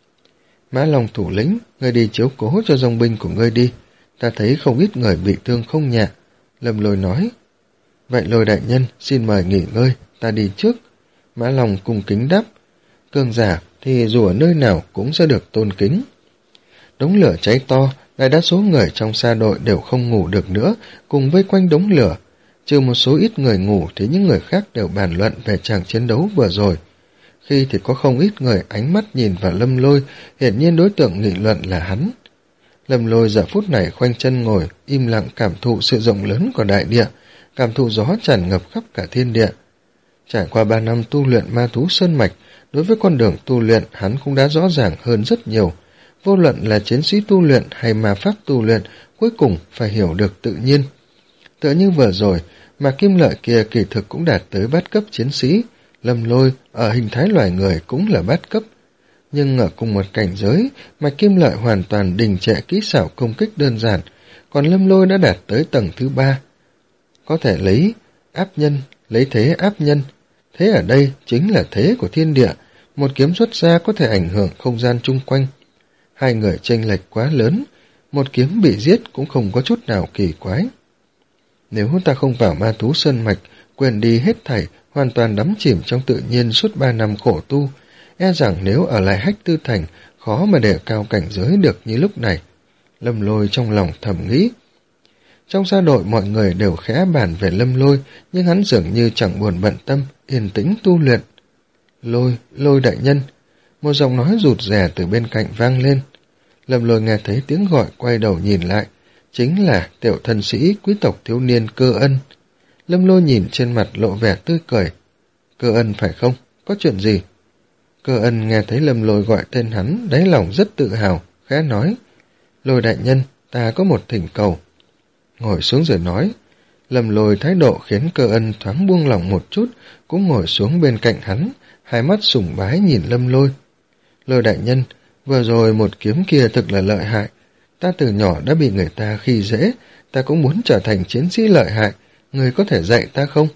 Mã Long thủ lĩnh, ngươi đi chiếu cố cho dòng binh của ngươi đi. Ta thấy không ít người bị thương không nhẹ. Lâm Lôi nói. Vậy Lôi đại nhân, xin mời nghỉ ngơi, ta đi trước. Mã Long cung kính đáp. Cường giả thì dù ở nơi nào cũng sẽ được tôn kính. Đống lửa cháy to, đại đa số người trong xa đội đều không ngủ được nữa, cùng vây quanh đống lửa. Trừ một số ít người ngủ thì những người khác đều bàn luận về tràng chiến đấu vừa rồi. Khi thì có không ít người ánh mắt nhìn vào Lâm Lôi, hiển nhiên đối tượng nghị luận là hắn. Lâm Lôi giờ phút này khoanh chân ngồi, im lặng cảm thụ sự rộng lớn của đại địa, cảm thụ gió tràn ngập khắp cả thiên địa. Trải qua ba năm tu luyện ma thú sơn mạch, đối với con đường tu luyện hắn cũng đã rõ ràng hơn rất nhiều. Vô luận là chiến sĩ tu luyện hay ma pháp tu luyện, cuối cùng phải hiểu được tự nhiên. Tựa như vừa rồi, mà kim lợi kia kỳ thực cũng đạt tới bát cấp chiến sĩ, Lâm Lôi ở hình thái loài người cũng là bát cấp. Nhưng ở cùng một cảnh giới, mà kim lợi hoàn toàn đình trệ kỹ xảo công kích đơn giản, còn Lâm Lôi đã đạt tới tầng thứ ba. Có thể lấy áp nhân, lấy thế áp nhân. Thế ở đây chính là thế của thiên địa, một kiếm xuất ra có thể ảnh hưởng không gian chung quanh. Hai người chênh lệch quá lớn, một kiếm bị giết cũng không có chút nào kỳ quái. Nếu ta không vào ma thú sơn mạch, quên đi hết thảy, hoàn toàn đắm chìm trong tự nhiên suốt ba năm khổ tu, e rằng nếu ở lại Hách Tư Thành, khó mà để cao cảnh giới được như lúc này. Lâm Lôi trong lòng thầm nghĩ. Trong gia đội mọi người đều khẽ bàn về Lâm Lôi, nhưng hắn dường như chẳng buồn bận tâm, yên tĩnh tu luyện. Lôi, Lôi đại nhân. Một giọng nói rụt rè từ bên cạnh vang lên. Lâm Lôi nghe thấy tiếng gọi, quay đầu nhìn lại. Chính là tiểu thân sĩ quý tộc thiếu niên Cơ Ân. Lâm Lôi nhìn trên mặt lộ vẻ tươi cười. Cơ Ân phải không? Có chuyện gì? Cơ Ân nghe thấy Lâm Lôi gọi tên hắn, đáy lòng rất tự hào, khẽ nói. Lôi đại nhân, ta có một thỉnh cầu. Ngồi xuống rồi nói. Lâm Lôi thái độ khiến Cơ Ân thoáng buông lỏng một chút, cũng ngồi xuống bên cạnh hắn, hai mắt sùng bái nhìn Lâm Lôi. Lôi đại nhân, vừa rồi một kiếm kia thực là lợi hại. Ta từ nhỏ đã bị người ta khi dễ, ta cũng muốn trở thành chiến sĩ lợi hại, người có thể dạy ta không?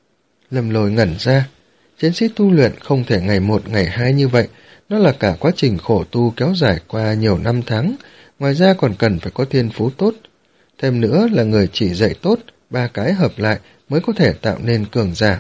Lâm Lôi ngẩn ra. Chiến sĩ tu luyện không thể ngày một ngày hai như vậy, nó là cả quá trình khổ tu kéo dài qua nhiều năm tháng, ngoài ra còn cần phải có thiên phú tốt. Thêm nữa là người chỉ dạy tốt, ba cái hợp lại mới có thể tạo nên cường giả.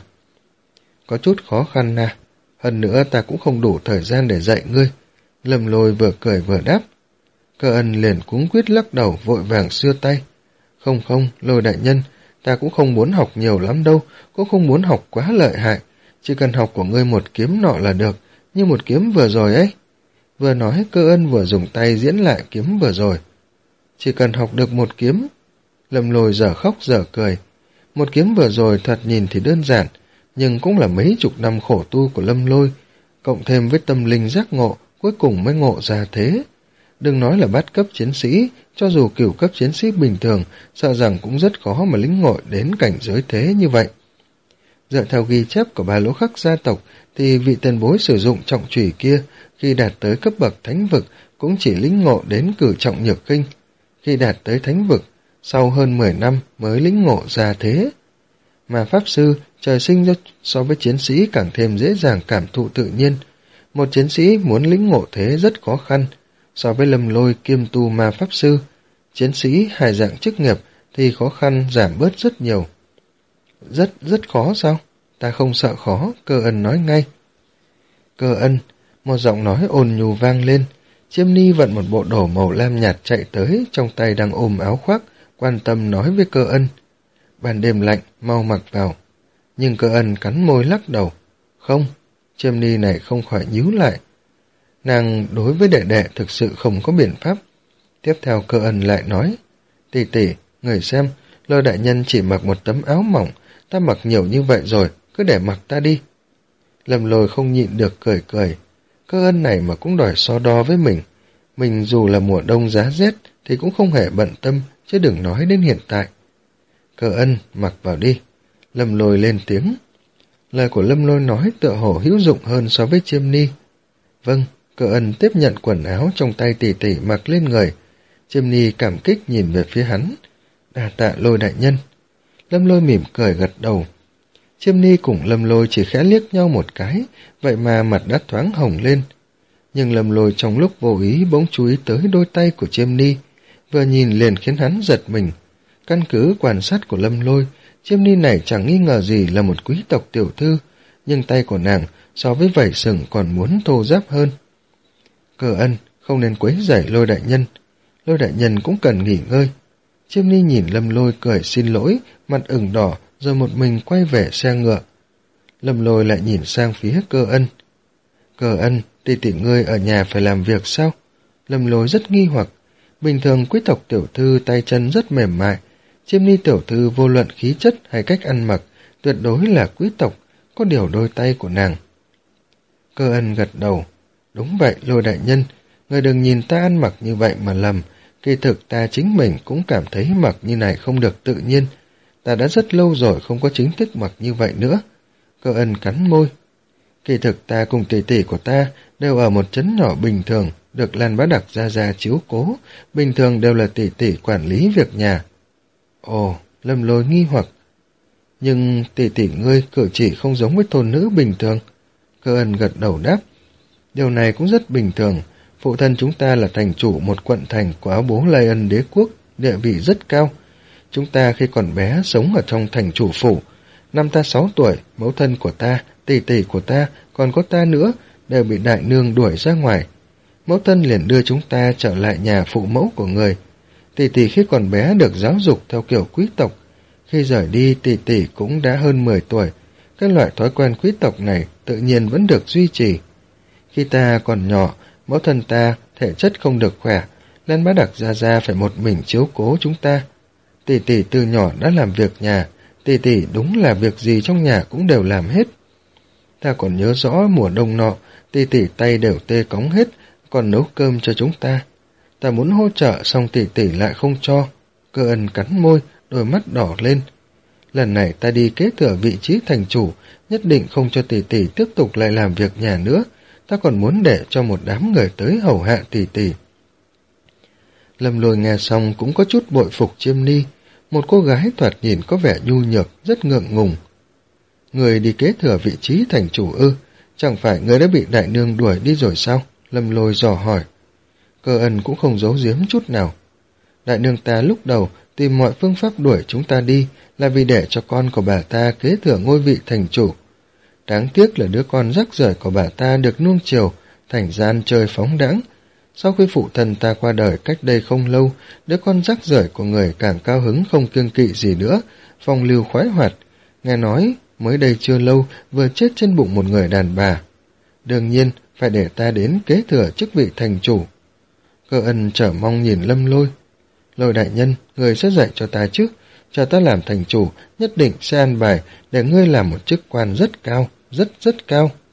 Có chút khó khăn à, hơn nữa ta cũng không đủ thời gian để dạy ngươi. Lâm Lôi vừa cười vừa đáp. Cơ Ân liền cuống quýt lắc đầu vội vàng xưa tay. Không không, Lôi đại nhân, ta cũng không muốn học nhiều lắm đâu, cũng không muốn học quá lợi hại. Chỉ cần học của ngươi một kiếm nọ là được, như một kiếm vừa rồi ấy. Vừa nói Cơ Ân vừa dùng tay diễn lại kiếm vừa rồi. Chỉ cần học được một kiếm. Lâm Lôi dở khóc dở cười. Một kiếm vừa rồi thật nhìn thì đơn giản, nhưng cũng là mấy chục năm khổ tu của Lâm Lôi, cộng thêm với tâm linh giác ngộ, cuối cùng mới ngộ ra thế. Đừng nói là bát cấp chiến sĩ, cho dù cửu cấp chiến sĩ bình thường, sợ rằng cũng rất khó mà lĩnh ngộ đến cảnh giới thế như vậy. Dựa theo ghi chép của Ba Lỗ Khắc gia tộc, thì vị tiền bối sử dụng trọng chủy kia, khi đạt tới cấp bậc thánh vực, cũng chỉ lĩnh ngộ đến cử trọng nhược khinh. Khi đạt tới thánh vực, sau hơn mười năm mới lĩnh ngộ ra thế. Mà Pháp Sư, trời sinh so với chiến sĩ càng thêm dễ dàng cảm thụ tự nhiên. Một chiến sĩ muốn lĩnh ngộ thế rất khó khăn. So với Lâm Lôi kiêm tu ma Pháp Sư, chiến sĩ hai dạng chức nghiệp thì khó khăn giảm bớt rất nhiều. Rất, rất khó sao? Ta không sợ khó, Cơ Ân nói ngay. Cơ Ân, một giọng nói ôn nhu vang lên. Chiêm Ni vận một bộ đồ màu lam nhạt chạy tới, trong tay đang ôm áo khoác, quan tâm nói với Cơ Ân. Ban đêm lạnh, mau mặc vào. Nhưng Cơ Ân cắn môi lắc đầu. Không, Chiêm Ni này không khỏi nhíu lại. Nàng đối với đệ đệ thực sự không có biện pháp. Tiếp theo Cơ Ân lại nói. Tỷ tỷ, người xem, Lôi đại nhân chỉ mặc một tấm áo mỏng, ta mặc nhiều như vậy rồi, cứ để mặc ta đi. Lâm Lôi không nhịn được cười cười. Cơ Ân này mà cũng đòi so đo với mình. Mình dù là mùa đông giá rét thì cũng không hề bận tâm, chứ đừng nói đến hiện tại. Cơ Ân, mặc vào đi. Lâm Lôi lên tiếng. Lời của Lâm Lôi nói tựa hồ hữu dụng hơn so với Chiêm Ni. Vâng, Cơ Ân tiếp nhận quần áo trong tay tỷ tỷ mặc lên người. Chiêm Ni cảm kích nhìn về phía hắn. Đa tạ Lôi đại nhân. Lâm Lôi mỉm cười gật đầu. Chiêm Ni cùng Lâm Lôi chỉ khẽ liếc nhau một cái, vậy mà mặt đã thoáng hồng lên. Nhưng Lâm Lôi trong lúc vô ý bỗng chú ý tới đôi tay của Chiêm Ni, vừa nhìn liền khiến hắn giật mình. Căn cứ quan sát của Lâm Lôi, Chiêm Ni này chẳng nghi ngờ gì là một quý tộc tiểu thư, nhưng tay của nàng so với vảy sừng còn muốn thô ráp hơn. Cơ Ân, không nên quấy rầy Lôi đại nhân. Lôi đại nhân cũng cần nghỉ ngơi. Chiêm Ni nhìn Lâm Lôi cười xin lỗi, mặt ửng đỏ, rồi một mình quay về xe ngựa. Lâm Lôi lại nhìn sang phía Cơ Ân. Cơ Ân, tỷ tỷ ngươi ở nhà phải làm việc sao? Lâm Lôi rất nghi hoặc. Bình thường quý tộc tiểu thư tay chân rất mềm mại. Chiêm Ni tiểu thư vô luận khí chất hay cách ăn mặc, tuyệt đối là quý tộc, có điều đôi tay của nàng. Cơ Ân gật đầu. Đúng vậy, Lôi đại nhân, người đừng nhìn ta ăn mặc như vậy mà lầm. Kỳ thực ta chính mình cũng cảm thấy mặc như này không được tự nhiên. Ta đã rất lâu rồi không có chính thức mặc như vậy nữa. Cơ Ân cắn môi. Kỳ thực ta cùng tỷ tỷ của ta đều ở một trấn nhỏ bình thường, được Lan Bá Đặc gia gia chiếu cố, bình thường đều là tỷ tỷ quản lý việc nhà. Ồ, Lâm Lôi nghi hoặc. Nhưng tỷ tỷ ngươi cử chỉ không giống với thôn nữ bình thường. Cơ Ân gật đầu đáp. Điều này cũng rất bình thường. Phụ thân chúng ta là thành chủ một quận thành của áo bố Lai Ân đế quốc, địa vị rất cao. Chúng ta khi còn bé sống ở trong thành chủ phủ. Năm ta sáu tuổi, mẫu thân của ta, tỷ tỷ của ta, còn có ta nữa, đều bị đại nương đuổi ra ngoài. Mẫu thân liền đưa chúng ta trở lại nhà phụ mẫu của người. Tỷ tỷ khi còn bé được giáo dục theo kiểu quý tộc. Khi rời đi, tỷ tỷ cũng đã hơn mười tuổi. Các loại thói quen quý tộc này tự nhiên vẫn được duy trì. Khi ta còn nhỏ, mẫu thân ta thể chất không được khỏe, Lan Bá Đặc gia gia phải một mình chiếu cố chúng ta. Tỷ tỷ từ nhỏ đã làm việc nhà, tỷ tỷ đúng là việc gì trong nhà cũng đều làm hết. Ta còn nhớ rõ mùa đông nọ, tỷ tỷ tay đều tê cóng hết, còn nấu cơm cho chúng ta. Ta muốn hỗ trợ xong tỷ tỷ lại không cho. Cơ Ân cắn môi, đôi mắt đỏ lên. Lần này ta đi kế thừa vị trí thành chủ, nhất định không cho tỷ tỷ tiếp tục lại làm việc nhà nữa. Ta còn muốn để cho một đám người tới hầu hạ tỷ tỷ. Lâm Lôi nghe xong cũng có chút bội phục Chiêm Ni, một cô gái thoạt nhìn có vẻ nhu nhược, rất ngượng ngùng. Người đi kế thừa vị trí thành chủ ư? Chẳng phải người đã bị đại nương đuổi đi rồi sao? Lâm Lôi dò hỏi. Cơ Ân cũng không giấu giếm chút nào. Đại nương ta lúc đầu tìm mọi phương pháp đuổi chúng ta đi là vì để cho con của bà ta kế thừa ngôi vị thành chủ. Đáng tiếc là đứa con rắc rưởi của bà ta được nuông chiều, thành gian chơi phóng đãng. Sau khi phụ thân ta qua đời cách đây không lâu, đứa con rắc rưởi của người càng cao hứng không kiêng kỵ gì nữa, phong lưu khoái hoạt. Nghe nói, mới đây chưa lâu vừa chết trên bụng một người đàn bà. Đương nhiên, phải để ta đến kế thừa chức vị thành chủ. Cơ Ân chờ mong nhìn Lâm Lôi. Lôi đại nhân, người sẽ dạy cho ta chứ. Chờ ta làm thành chủ, nhất định sẽ an bài để ngươi làm một chức quan rất cao, rất rất cao.